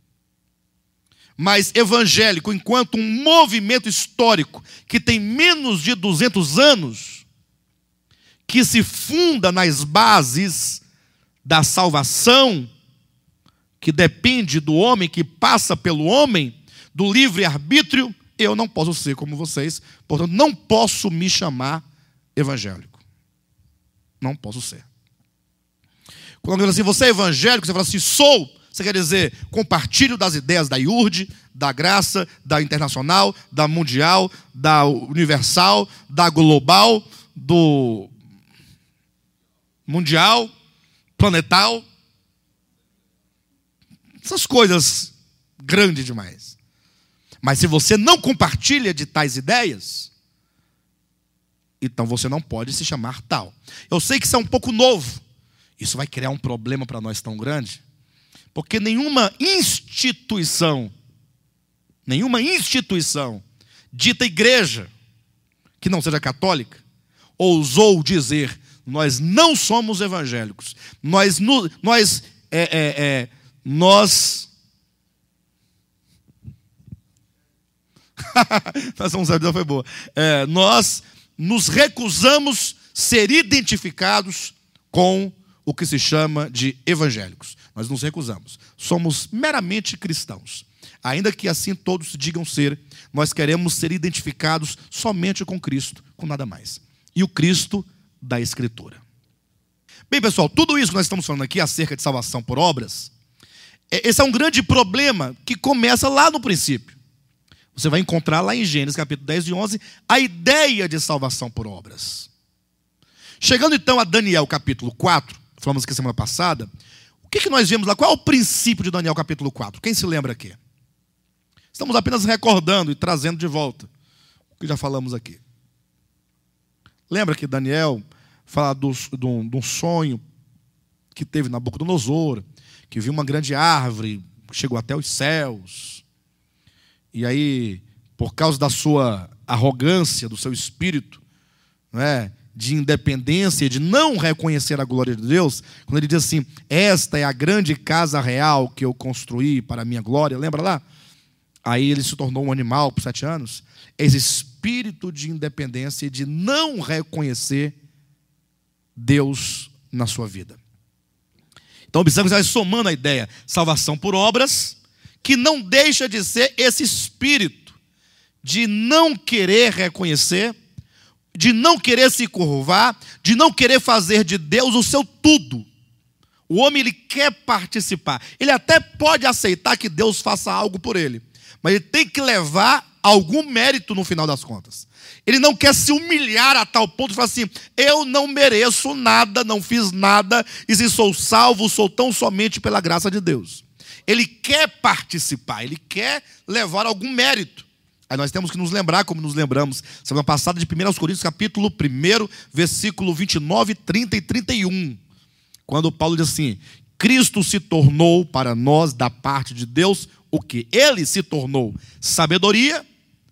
Mas evangélico, enquanto um movimento histórico que tem menos de 200 anos, que se funda nas bases da salvação, que depende do homem, que passa pelo homem, do livre-arbítrio, eu não posso ser como vocês, portanto, não posso me chamar evangélico. Não posso ser. Quando eu digo assim, você é evangélico, você fala assim, sou. Você quer dizer, compartilho das ideias da IURD, da Graça, da Internacional, da Mundial, da Universal, da Global, do Mundial, Planetal. Essas coisas grandes demais. Mas se você não compartilha de tais ideias, então você não pode se chamar tal. Eu sei que isso é um pouco novo. Isso vai criar um problema para nós tão grande. Porque nenhuma instituição dita igreja, que não seja católica, ousou dizer, nós não somos evangélicos. Nós foi boa. Nós nos recusamos ser identificados com o que se chama de evangélicos. Nós nos recusamos. Somos meramente cristãos. Ainda que assim todos digam ser, nós queremos ser identificados somente com Cristo, com nada mais. E o Cristo da Escritura. Bem, pessoal, tudo isso que nós estamos falando aqui acerca de salvação por obras, esse é um grande problema que começa lá no princípio. Você vai encontrar lá em Gênesis capítulo 10 e 11 a ideia de salvação por obras. Chegando então a Daniel capítulo 4, falamos aqui semana passada, o que nós vemos lá? Qual é o princípio de Daniel capítulo 4? Quem se lembra aqui? Estamos apenas recordando e trazendo de volta o que já falamos aqui. Lembra que Daniel fala de um sonho que teve Nabucodonosor, que viu uma grande árvore, chegou até os céus. E aí, por causa da sua arrogância, do seu espírito, não é, de independência, de não reconhecer a glória de Deus, quando ele diz assim, esta é a grande casa real que eu construí para a minha glória, lembra lá? Aí ele se tornou um animal por 7 anos. Esse espírito de independência e de não reconhecer Deus na sua vida. Então observe que vai somando a ideia, salvação por obras, que não deixa de ser esse espírito de não querer reconhecer, de não querer se curvar, de não querer fazer de Deus o seu tudo. O homem, ele quer participar. Ele até pode aceitar que Deus faça algo por ele, mas ele tem que levar algum mérito no final das contas. Ele não quer se humilhar a tal ponto de falar assim, eu não mereço nada, não fiz nada, e se sou salvo, sou tão somente pela graça de Deus. Ele quer participar, ele quer levar algum mérito. Aí nós temos que nos lembrar, como nos lembramos semana passada, de 1 Coríntios capítulo 1, versículo 29, 30 e 31. Quando Paulo diz assim, Cristo se tornou para nós, da parte de Deus, o que? Ele se tornou sabedoria,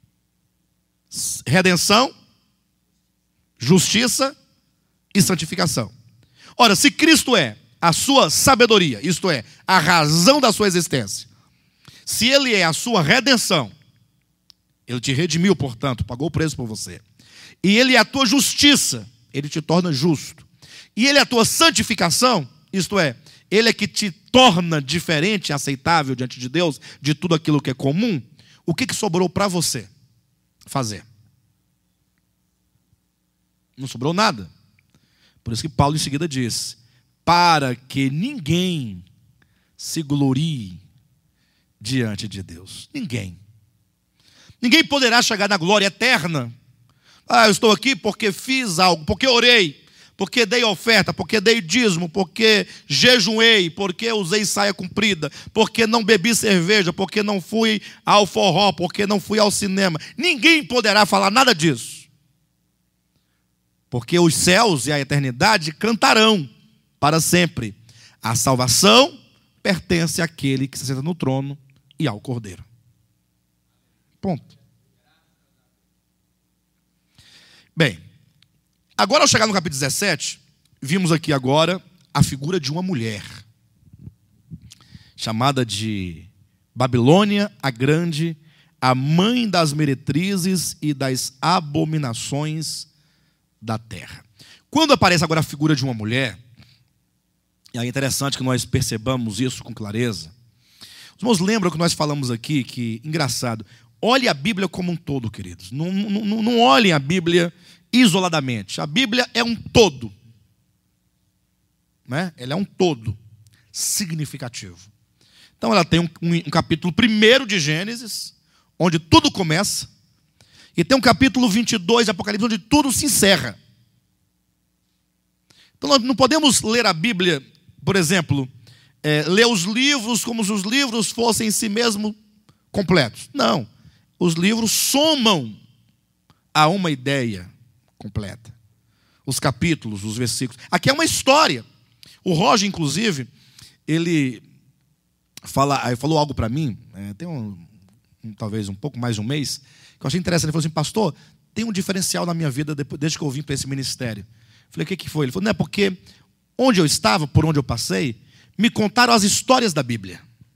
redenção, justiça e santificação. Ora, se Cristo é a sua sabedoria, isto é, a razão da sua existência, se Ele é a sua redenção, Ele te redimiu, portanto, pagou o preço por você, e Ele é a tua justiça, Ele te torna justo, e Ele é a tua santificação, isto é, Ele é que te torna diferente, aceitável diante de Deus, de tudo aquilo que é comum, o que sobrou para você fazer? Não sobrou nada. Por isso que Paulo em seguida diz: para que ninguém se glorie diante de Deus. Ninguém. Ninguém poderá chegar na glória eterna. Eu estou aqui porque fiz algo, porque orei, porque dei oferta, porque dei dízimo, porque jejuei, porque usei saia comprida, porque não bebi cerveja, porque não fui ao forró, porque não fui ao cinema. Ninguém poderá falar nada disso. Porque os céus e a eternidade cantarão para sempre. A salvação pertence àquele que se senta no trono e ao Cordeiro. Ponto. Bem, agora ao chegar no capítulo 17, vimos aqui agora a figura de uma mulher, chamada de Babilônia a Grande, a mãe das meretrizes e das abominações da terra. Quando aparece agora a figura de uma mulher, e é interessante que nós percebamos isso com clareza. Os irmãos lembram que nós falamos aqui, que, engraçado, olhe a Bíblia como um todo, queridos. Não olhem a Bíblia isoladamente. A Bíblia é um todo. Né? Ela é um todo significativo. Então ela tem um capítulo 1 de Gênesis, onde tudo começa, e tem um capítulo 22 de Apocalipse, onde tudo se encerra. Então nós não podemos ler a Bíblia, por exemplo, ler os livros como se os livros fossem em si mesmos completos. Não. Os livros somam a uma ideia completa. Os capítulos, os versículos. Aqui é uma história. O Roger, inclusive, ele falou algo para mim, tem talvez um pouco mais de um mês, que eu achei interessante. Ele falou assim: pastor, tem um diferencial na minha vida desde que eu vim para esse ministério. Eu falei: o que foi? Ele falou: não é porque onde eu estava, por onde eu passei, me contaram as histórias da Bíblia.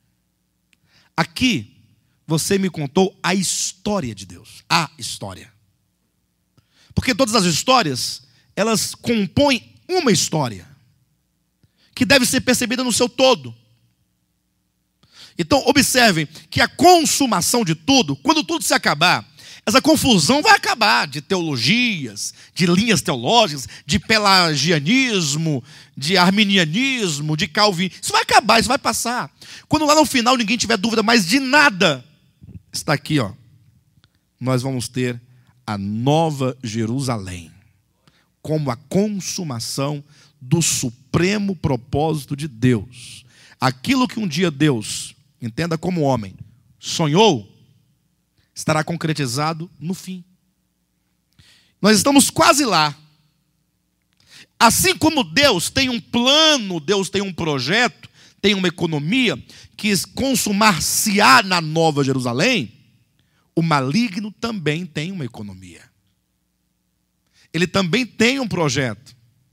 Aqui, você me contou a história de Deus. A história. Porque todas as histórias, elas compõem uma história, que deve ser percebida no seu todo. Então, observem que a consumação de tudo, quando tudo se acabar, essa confusão vai acabar de teologias, de linhas teológicas, de pelagianismo, de arminianismo, de calvinismo. Isso vai acabar, isso vai passar. Quando lá no final ninguém tiver dúvida mais de nada, está aqui, ó. Nós vamos ter a Nova Jerusalém como a consumação do supremo propósito de Deus. Aquilo que um dia Deus, entenda como homem, sonhou, estará concretizado no fim. Nós estamos quase lá. Assim como Deus tem um plano, Deus tem um projeto, tem uma economia que consumar-se-á na Nova Jerusalém, o maligno também tem uma economia. Ele também tem um projeto.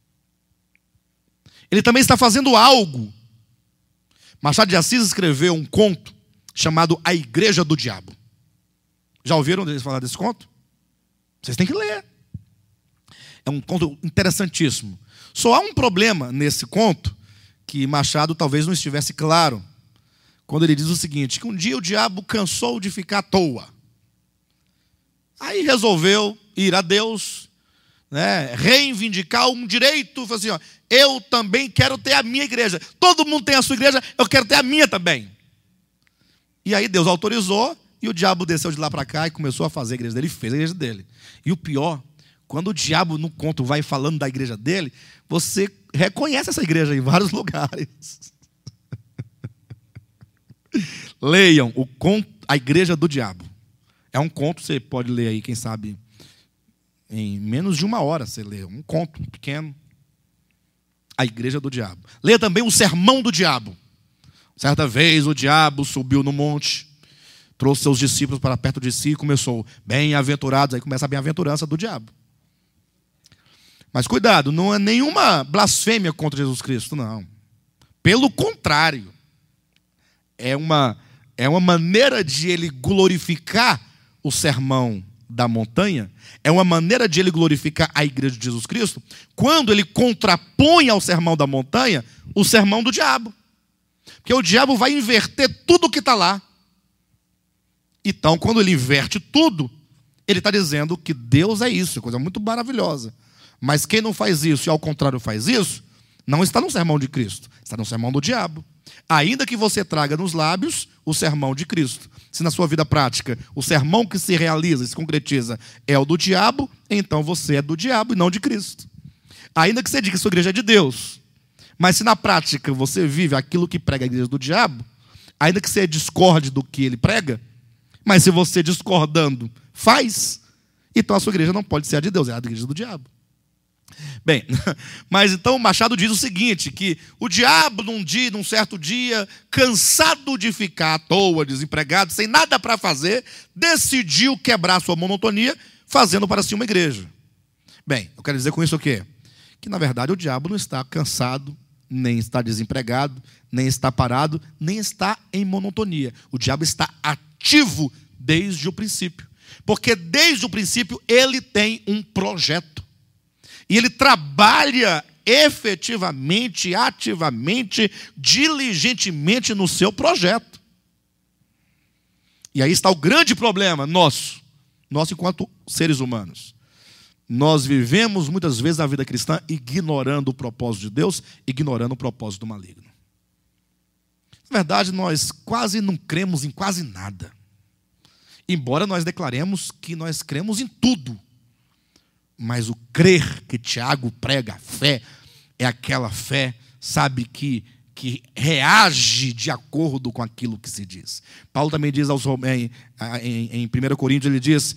Ele também está fazendo algo. Machado de Assis escreveu um conto chamado A Igreja do Diabo. Já ouviram eles falar desse conto? Vocês têm que ler. É um conto interessantíssimo. Só há um problema nesse conto, que Machado talvez não estivesse claro, quando ele diz o seguinte: que um dia o diabo cansou de ficar à toa. Aí resolveu ir a Deus, né, reivindicar um direito. Falou assim: ó, eu também quero ter a minha igreja. Todo mundo tem a sua igreja, eu quero ter a minha também. E aí Deus autorizou, e o diabo desceu de lá para cá e começou a fazer a igreja dele, e fez a igreja dele. E o pior, quando o diabo no conto vai falando da igreja dele, você reconhece essa igreja em vários lugares. Leiam o conto, A Igreja do Diabo. É um conto, você pode ler aí, quem sabe, em menos de 1 hora você lê. Um conto pequeno. A Igreja do Diabo. Leia também o Sermão do Diabo. Certa vez o diabo subiu no monte, trouxe seus discípulos para perto de si e começou: bem-aventurados. Aí começa a bem-aventurança do diabo. Mas cuidado, não é nenhuma blasfêmia contra Jesus Cristo, não. Pelo contrário, é uma maneira de ele glorificar o sermão da montanha, é uma maneira de ele glorificar a igreja de Jesus Cristo, quando ele contrapõe ao sermão da montanha o sermão do diabo. Porque o diabo vai inverter tudo que está lá. Então, quando ele inverte tudo, ele está dizendo que Deus é isso, coisa muito maravilhosa. Mas quem não faz isso e ao contrário faz isso, não está no sermão de Cristo, está no sermão do diabo. Ainda que você traga nos lábios o sermão de Cristo, se na sua vida prática o sermão que se realiza, se concretiza, é o do diabo, então você é do diabo e não de Cristo. Ainda que você diga que sua igreja é de Deus, mas se na prática você vive aquilo que prega a igreja do diabo, ainda que você discorde do que ele prega, mas se você discordando faz, então a sua igreja não pode ser a de Deus, é a igreja do diabo. Bem, mas então o Machado diz o seguinte, que o diabo num certo dia, cansado de ficar à toa, desempregado, sem nada para fazer, decidiu quebrar sua monotonia, fazendo para si uma igreja. Bem, eu quero dizer com isso o quê? Que na verdade o diabo não está cansado, nem está desempregado, nem está parado, nem está em monotonia. O diabo está ativo desde o princípio. Porque desde o princípio ele tem um projeto. E ele trabalha efetivamente, ativamente, diligentemente no seu projeto. E aí está o grande problema nosso enquanto seres humanos. Nós vivemos muitas vezes a vida cristã ignorando o propósito de Deus, ignorando o propósito do maligno. Na verdade, nós quase não cremos em quase nada. Embora nós declaremos que nós cremos em tudo. Mas o crer que Tiago prega, a fé, é aquela fé, sabe, que reage de acordo com aquilo que se diz. Paulo também diz em 1 Coríntios, ele diz,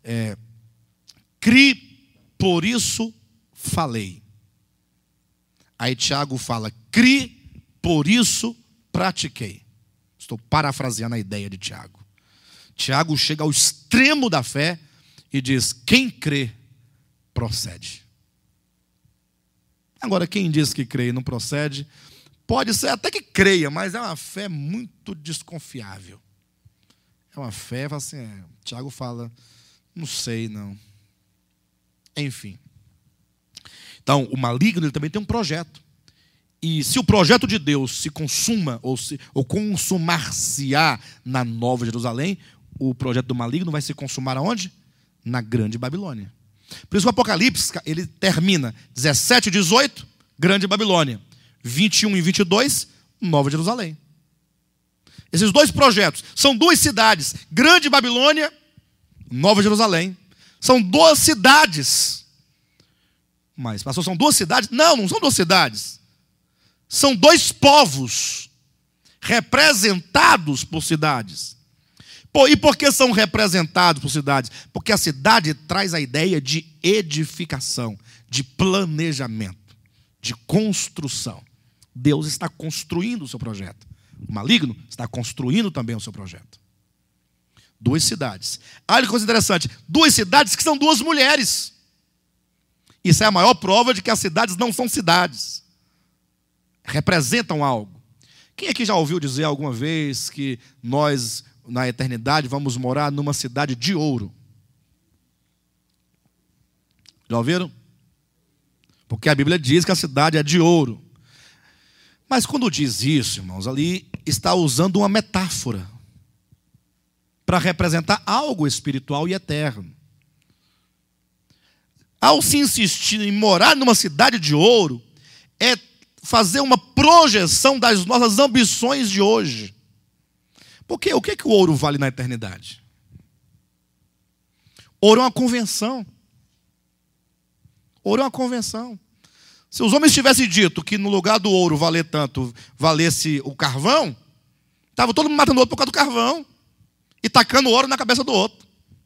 cri, por isso falei. Aí Tiago fala, cri, por isso pratiquei. Estou parafraseando a ideia de Tiago. Tiago chega ao extremo da fé e diz, quem crê, procede. Agora, quem diz que crê e não procede, pode ser até que creia, mas é uma fé muito desconfiável. É uma fé, assim, Tiago fala, não sei não. Enfim. Então, o maligno ele também tem um projeto. E se o projeto de Deus se consuma, ou consumar-se-á na Nova Jerusalém, o projeto do maligno vai se consumar aonde? Na Grande Babilônia. Por isso o Apocalipse, ele termina 17 e 18, Grande Babilônia. 21 e 22, Nova Jerusalém. Esses dois projetos são duas cidades, Grande Babilônia, Nova Jerusalém. São duas cidades. Mas, pastor, são duas cidades? Não, não são duas cidades. São dois povos representados por cidades. E por que são representados por cidades? Porque a cidade traz a ideia de edificação, de planejamento, de construção. Deus está construindo o seu projeto. O maligno está construindo também o seu projeto. Duas cidades. Olha que coisa interessante. Duas cidades que são duas mulheres. Isso é a maior prova de que as cidades não são cidades. Representam algo. Quem aqui já ouviu dizer alguma vez que nós, na eternidade, vamos morar numa cidade de ouro? Já ouviram? Porque a Bíblia diz que a cidade é de ouro. Mas quando diz isso, irmãos, ali está usando uma metáfora para representar algo espiritual e eterno. Ao se insistir em morar numa cidade de ouro, é fazer uma projeção das nossas ambições de hoje. Porque o que o ouro vale na eternidade? Ouro é uma convenção. Ouro é uma convenção. Se os homens tivessem dito que no lugar do ouro valer tanto, valesse o carvão, estava todo mundo matando o outro por causa do carvão e tacando ouro na cabeça do outro.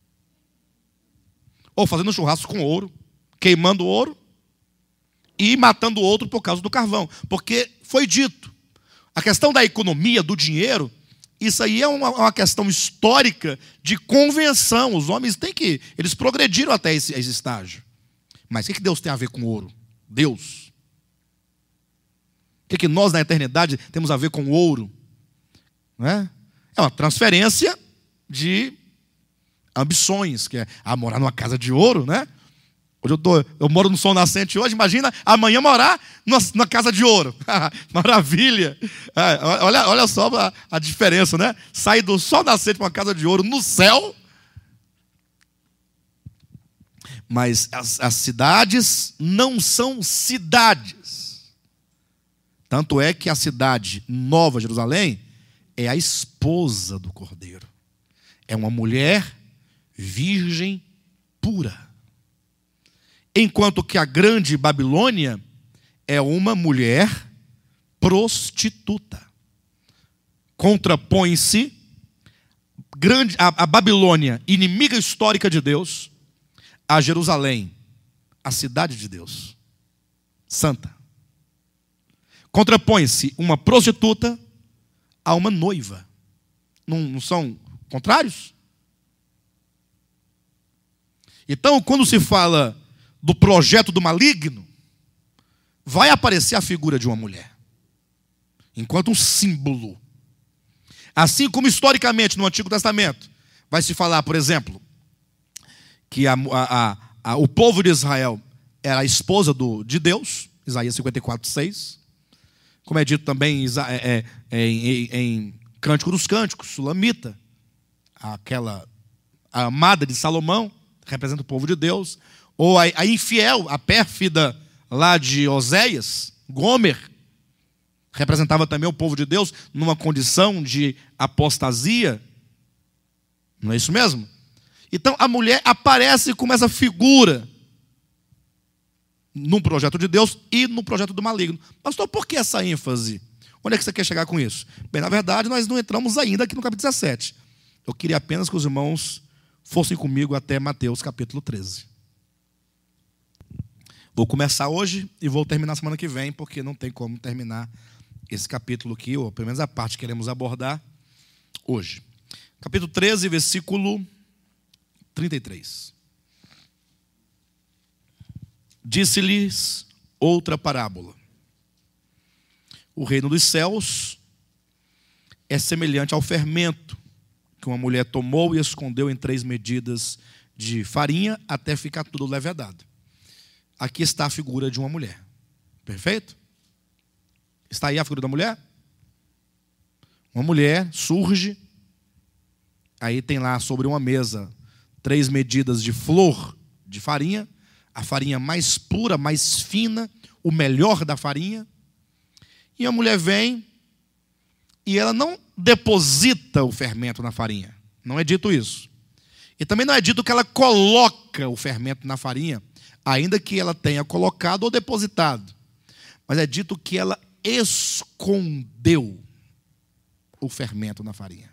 Ou fazendo churrasco com ouro, queimando ouro e matando o outro por causa do carvão. Porque foi dito, a questão da economia, do dinheiro, isso aí é uma questão histórica de convenção. Os homens eles progrediram até esse estágio. Mas o que Deus tem a ver com ouro? Deus. O que nós na eternidade temos a ver com ouro? Não é? É uma transferência de ambições, que é morar numa casa de ouro, né? Hoje eu moro no Sol Nascente hoje, imagina amanhã morar numa casa de ouro. Maravilha! Olha só a diferença, né? Sair do Sol Nascente para uma casa de ouro no céu. Mas as cidades não são cidades. Tanto é que a cidade Nova Jerusalém é a esposa do Cordeiro. É uma mulher virgem pura. Enquanto que a grande Babilônia é uma mulher prostituta. Contrapõe-se a Babilônia, inimiga histórica de Deus, a Jerusalém, a cidade de Deus, santa. Contrapõe-se uma prostituta a uma noiva. Não são contrários? Então, quando se fala do projeto do maligno, vai aparecer a figura de uma mulher, enquanto um símbolo. Assim como historicamente no Antigo Testamento vai se falar, por exemplo, que o povo de Israel era a esposa de Deus, Isaías 54:6, como é dito também em Cântico dos Cânticos, Sulamita, a amada de Salomão, representa o povo de Deus, ou a infiel, a pérfida lá de Oséias, Gomer, representava também o povo de Deus numa condição de apostasia. Não é isso mesmo? Então a mulher aparece como essa figura no projeto de Deus e no projeto do maligno. Pastor, por que essa ênfase? Onde é que você quer chegar com isso? Bem, na verdade, nós não entramos ainda aqui no capítulo 17. Eu queria apenas que os irmãos fossem comigo até Mateus capítulo 13. Vou começar hoje e vou terminar semana que vem, porque não tem como terminar esse capítulo aqui, ou pelo menos a parte que queremos abordar hoje. Capítulo 13, versículo 33. Disse-lhes outra parábola. O reino dos céus é semelhante ao fermento que uma mulher tomou e escondeu em 3 medidas de farinha até ficar tudo levedado. Aqui está a figura de uma mulher. Perfeito? Está aí a figura da mulher? Uma mulher surge, aí tem lá sobre uma mesa 3 medidas de flor de farinha, a farinha mais pura, mais fina, o melhor da farinha. E a mulher vem e ela não deposita o fermento na farinha. Não é dito isso. E também não é dito que ela coloca o fermento na farinha, ainda que ela tenha colocado ou depositado. Mas é dito que ela escondeu o fermento na farinha.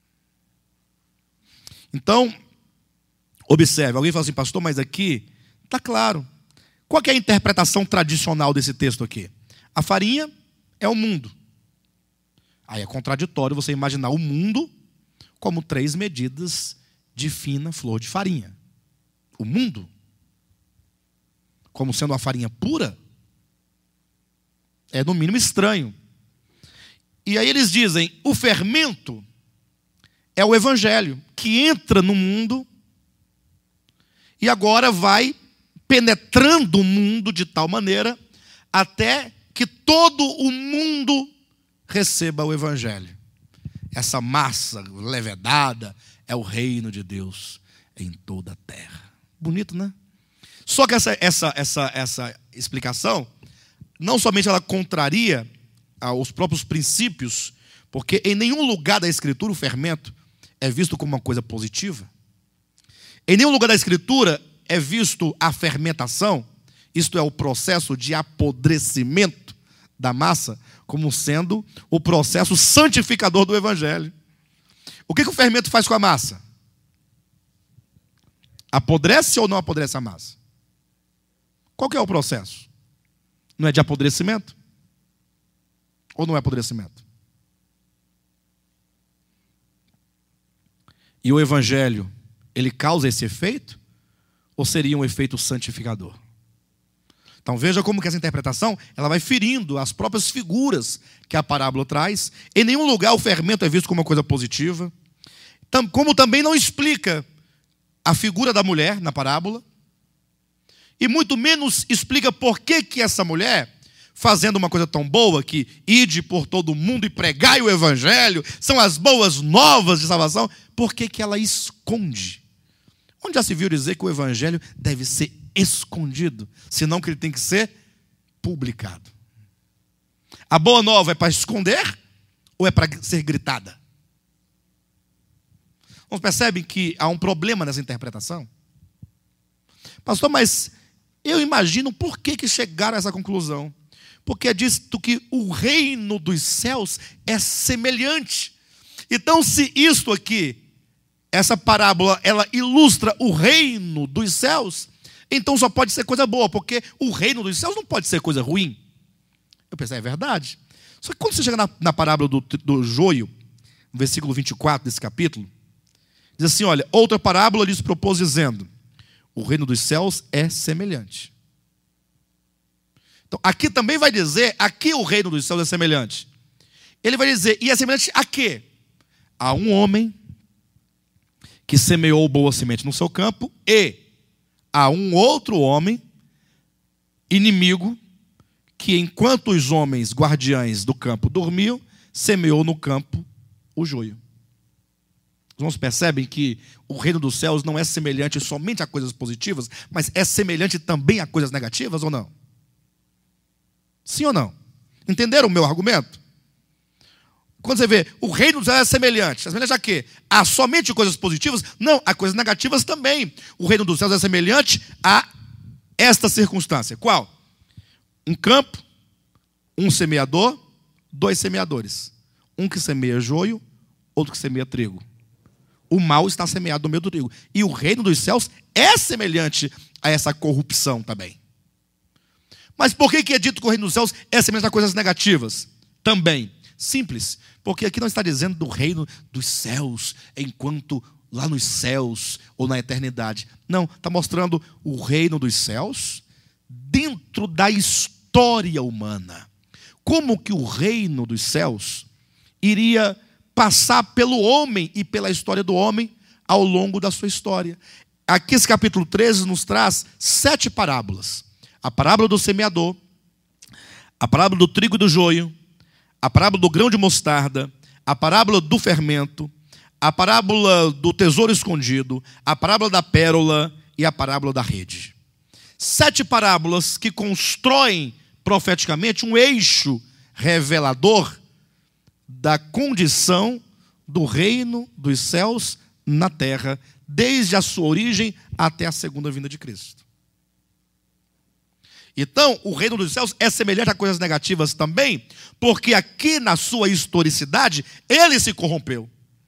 Então, observe, alguém fala assim, pastor, mas aqui está claro. Qual que é a interpretação tradicional desse texto aqui? A farinha é o mundo. Aí é contraditório você imaginar o mundo como 3 medidas de fina flor de farinha. O mundo como sendo uma farinha pura é no mínimo estranho. E aí eles dizem, o fermento é o evangelho que entra no mundo e agora vai penetrando o mundo de tal maneira até que todo o mundo receba o evangelho. Essa massa levedada é o reino de Deus em toda a terra. Bonito, né? Só que essa explicação, não somente ela contraria os próprios princípios, porque em nenhum lugar da Escritura o fermento é visto como uma coisa positiva. Em nenhum lugar da Escritura é visto a fermentação, isto é, o processo de apodrecimento da massa, como sendo o processo santificador do evangelho. O que o fermento faz com a massa? Apodrece ou não apodrece a massa? Qual que é o processo? Não é de apodrecimento? Ou não é apodrecimento? E o evangelho, ele causa esse efeito? Ou seria um efeito santificador? Então veja como que essa interpretação ela vai ferindo as próprias figuras que a parábola traz. Em nenhum lugar o fermento é visto como uma coisa positiva. Como também não explica a figura da mulher na parábola. E muito menos explica por que essa mulher, fazendo uma coisa tão boa, que ide por todo o mundo e pregai o evangelho, são as boas novas de salvação, por que ela esconde Onde já se viu dizer que o evangelho deve ser escondido, senão que ele tem que ser publicado? A boa nova é para esconder ou é para ser gritada? Vocês percebem que há um problema nessa interpretação? Pastor, mas eu imagino por que chegaram a essa conclusão. Porque é dito que o reino dos céus é semelhante. Então, se isto aqui, essa parábola, ela ilustra o reino dos céus, então só pode ser coisa boa, porque o reino dos céus não pode ser coisa ruim. Eu pensei, é verdade. Só que quando você chega na parábola do joio, no versículo 24 desse capítulo, diz assim, olha, outra parábola lhes propôs dizendo, o reino dos céus é semelhante. Então, aqui também vai dizer, aqui o reino dos céus é semelhante. Ele vai dizer, e é semelhante a quê? A um homem que semeou boa semente no seu campo e a um outro homem, inimigo, que enquanto os homens guardiães do campo dormiam, semeou no campo o joio. Os irmãos percebem que o reino dos céus não é semelhante somente a coisas positivas, mas é semelhante também a coisas negativas ou não? Sim ou não? Entenderam o meu argumento? Quando você vê, o reino dos céus é semelhante. É semelhante a quê? A somente coisas positivas? Não, a coisas negativas também. O reino dos céus é semelhante a esta circunstância. Qual? Um campo, um semeador, dois semeadores. Um que semeia joio, outro que semeia trigo. O mal está semeado no meio do trigo. E o reino dos céus é semelhante a essa corrupção também. Mas por que é dito que o reino dos céus é semelhante a coisas negativas? Também. Simples. Porque aqui não está dizendo do reino dos céus, enquanto lá nos céus ou na eternidade. Não, está mostrando o reino dos céus dentro da história humana. Como que o reino dos céus iria passar pelo homem e pela história do homem ao longo da sua história. Aqui esse capítulo 13 nos traz 7 parábolas. A parábola do semeador, a parábola do trigo e do joio, a parábola do grão de mostarda, a parábola do fermento, a parábola do tesouro escondido, a parábola da pérola e a parábola da rede. 7 parábolas que constroem profeticamente um eixo revelador da condição do reino dos céus na terra, desde a sua origem até a segunda vinda de Cristo. Então, o reino dos céus é semelhante a coisas negativas também, porque aqui na sua historicidade, ele se corrompeu.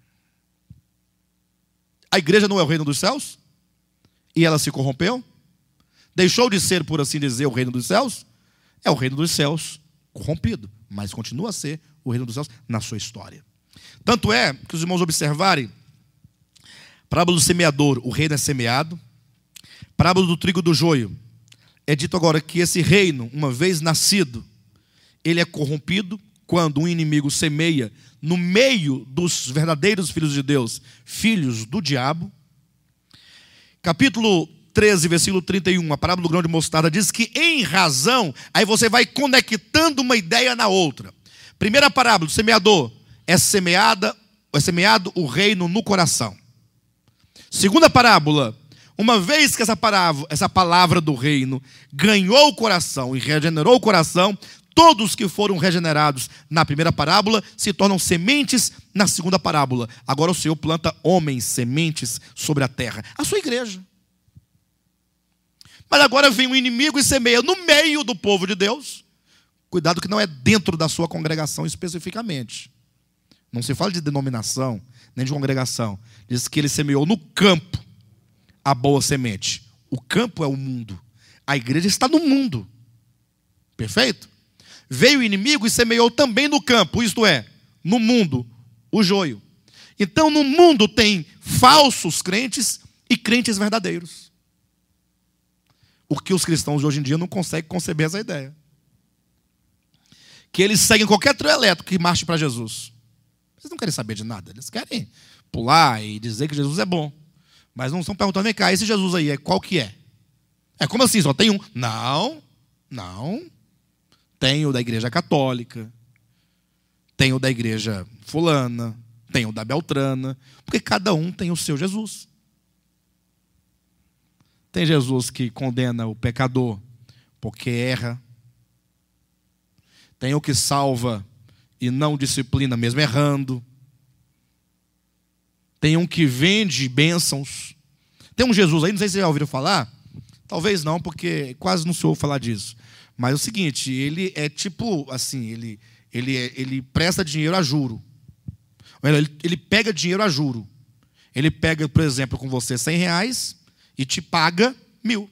A igreja não é o reino dos céus? E ela se corrompeu? Deixou de ser, por assim dizer, o reino dos céus? É o reino dos céus corrompido, mas continua a ser o reino dos céus na sua história. Tanto é que os irmãos observarem, parábola do semeador, o reino é semeado. Parábola do trigo e do joio, é dito agora que esse reino, uma vez nascido, ele é corrompido quando um inimigo semeia no meio dos verdadeiros filhos de Deus, filhos do diabo. Capítulo 13, versículo 31, a parábola do grão de mostarda diz que em razão, aí você vai conectando uma ideia na outra. Primeira parábola, do semeador, é semeado o reino no coração. Segunda parábola, uma vez que essa palavra do reino ganhou o coração e regenerou o coração, todos que foram regenerados na primeira parábola se tornam sementes na segunda parábola. Agora o Senhor planta homens, sementes sobre a terra, a sua igreja. Mas agora vem um inimigo e semeia no meio do povo de Deus. Cuidado que não é dentro da sua congregação especificamente. Não se fala de denominação, nem de congregação. Diz que ele semeou no campo a boa semente. O campo é o mundo. A igreja está no mundo. Perfeito? Veio o inimigo e semeou também no campo, isto é, no mundo, o joio. Então no mundo tem falsos crentes e crentes verdadeiros. O que os cristãos de hoje em dia não conseguem conceber essa ideia. Que eles seguem qualquer trio elétrico que marche para Jesus. Eles não querem saber de nada. Eles querem pular e dizer que Jesus é bom. Mas não estão perguntando, vem cá, esse Jesus aí, qual que é? É como assim, só tem um? Não. Tem o da igreja católica, tem o da igreja fulana, tem o da beltrana, porque cada um tem o seu Jesus. Tem Jesus que condena o pecador porque erra. Tem o que salva e não disciplina mesmo errando. Tem um que vende bênçãos. Tem um Jesus aí, não sei se vocês já ouviram falar. Talvez não, porque quase não se ouve falar disso. Mas é o seguinte, ele é tipo assim, ele presta dinheiro a juro. Ele pega dinheiro a juro. Ele pega, por exemplo, com você R$100 e te paga 1.000.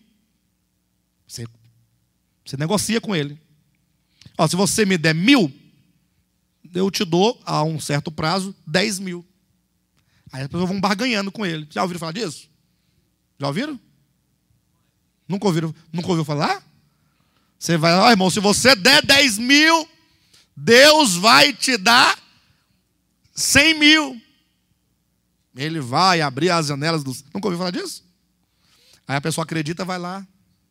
Você negocia com ele. Ó, se você me der 1.000, eu te dou, a um certo prazo, 10.000. Aí as pessoas vão barganhando com ele. Já ouviram falar disso? Já ouviram? Nunca ouviu falar? Você vai lá, irmão, se você der 10.000, Deus vai te dar 100.000. Ele vai abrir as janelas dos... Nunca ouviu falar disso? Aí a pessoa acredita, vai lá.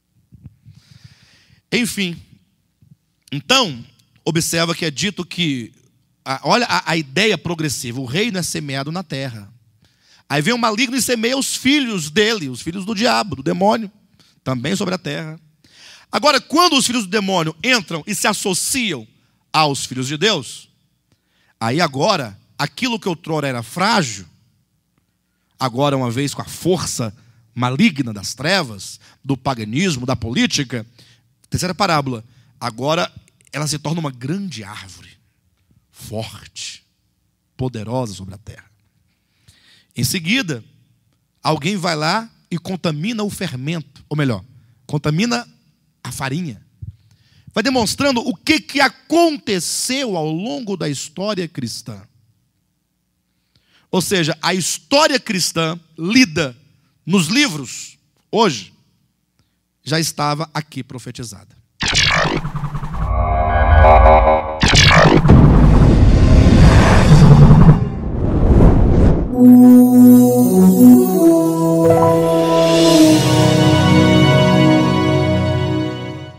Enfim. Então, observa que é dito que... Olha a ideia progressiva. O reino é semeado na terra. Aí vem o maligno e semeia os filhos dele, os filhos do diabo, do demônio, também sobre a terra. Agora, quando os filhos do demônio entram e se associam aos filhos de Deus, aí agora, aquilo que outrora era frágil, agora uma vez com a força maligna das trevas, do paganismo, da política, terceira parábola, agora ela se torna uma grande árvore, forte, poderosa sobre a terra. Em seguida, alguém vai lá e contamina o fermento, ou melhor, contamina a farinha. Vai demonstrando o que aconteceu ao longo da história cristã. Ou seja, a história cristã lida nos livros, hoje, já estava aqui profetizada.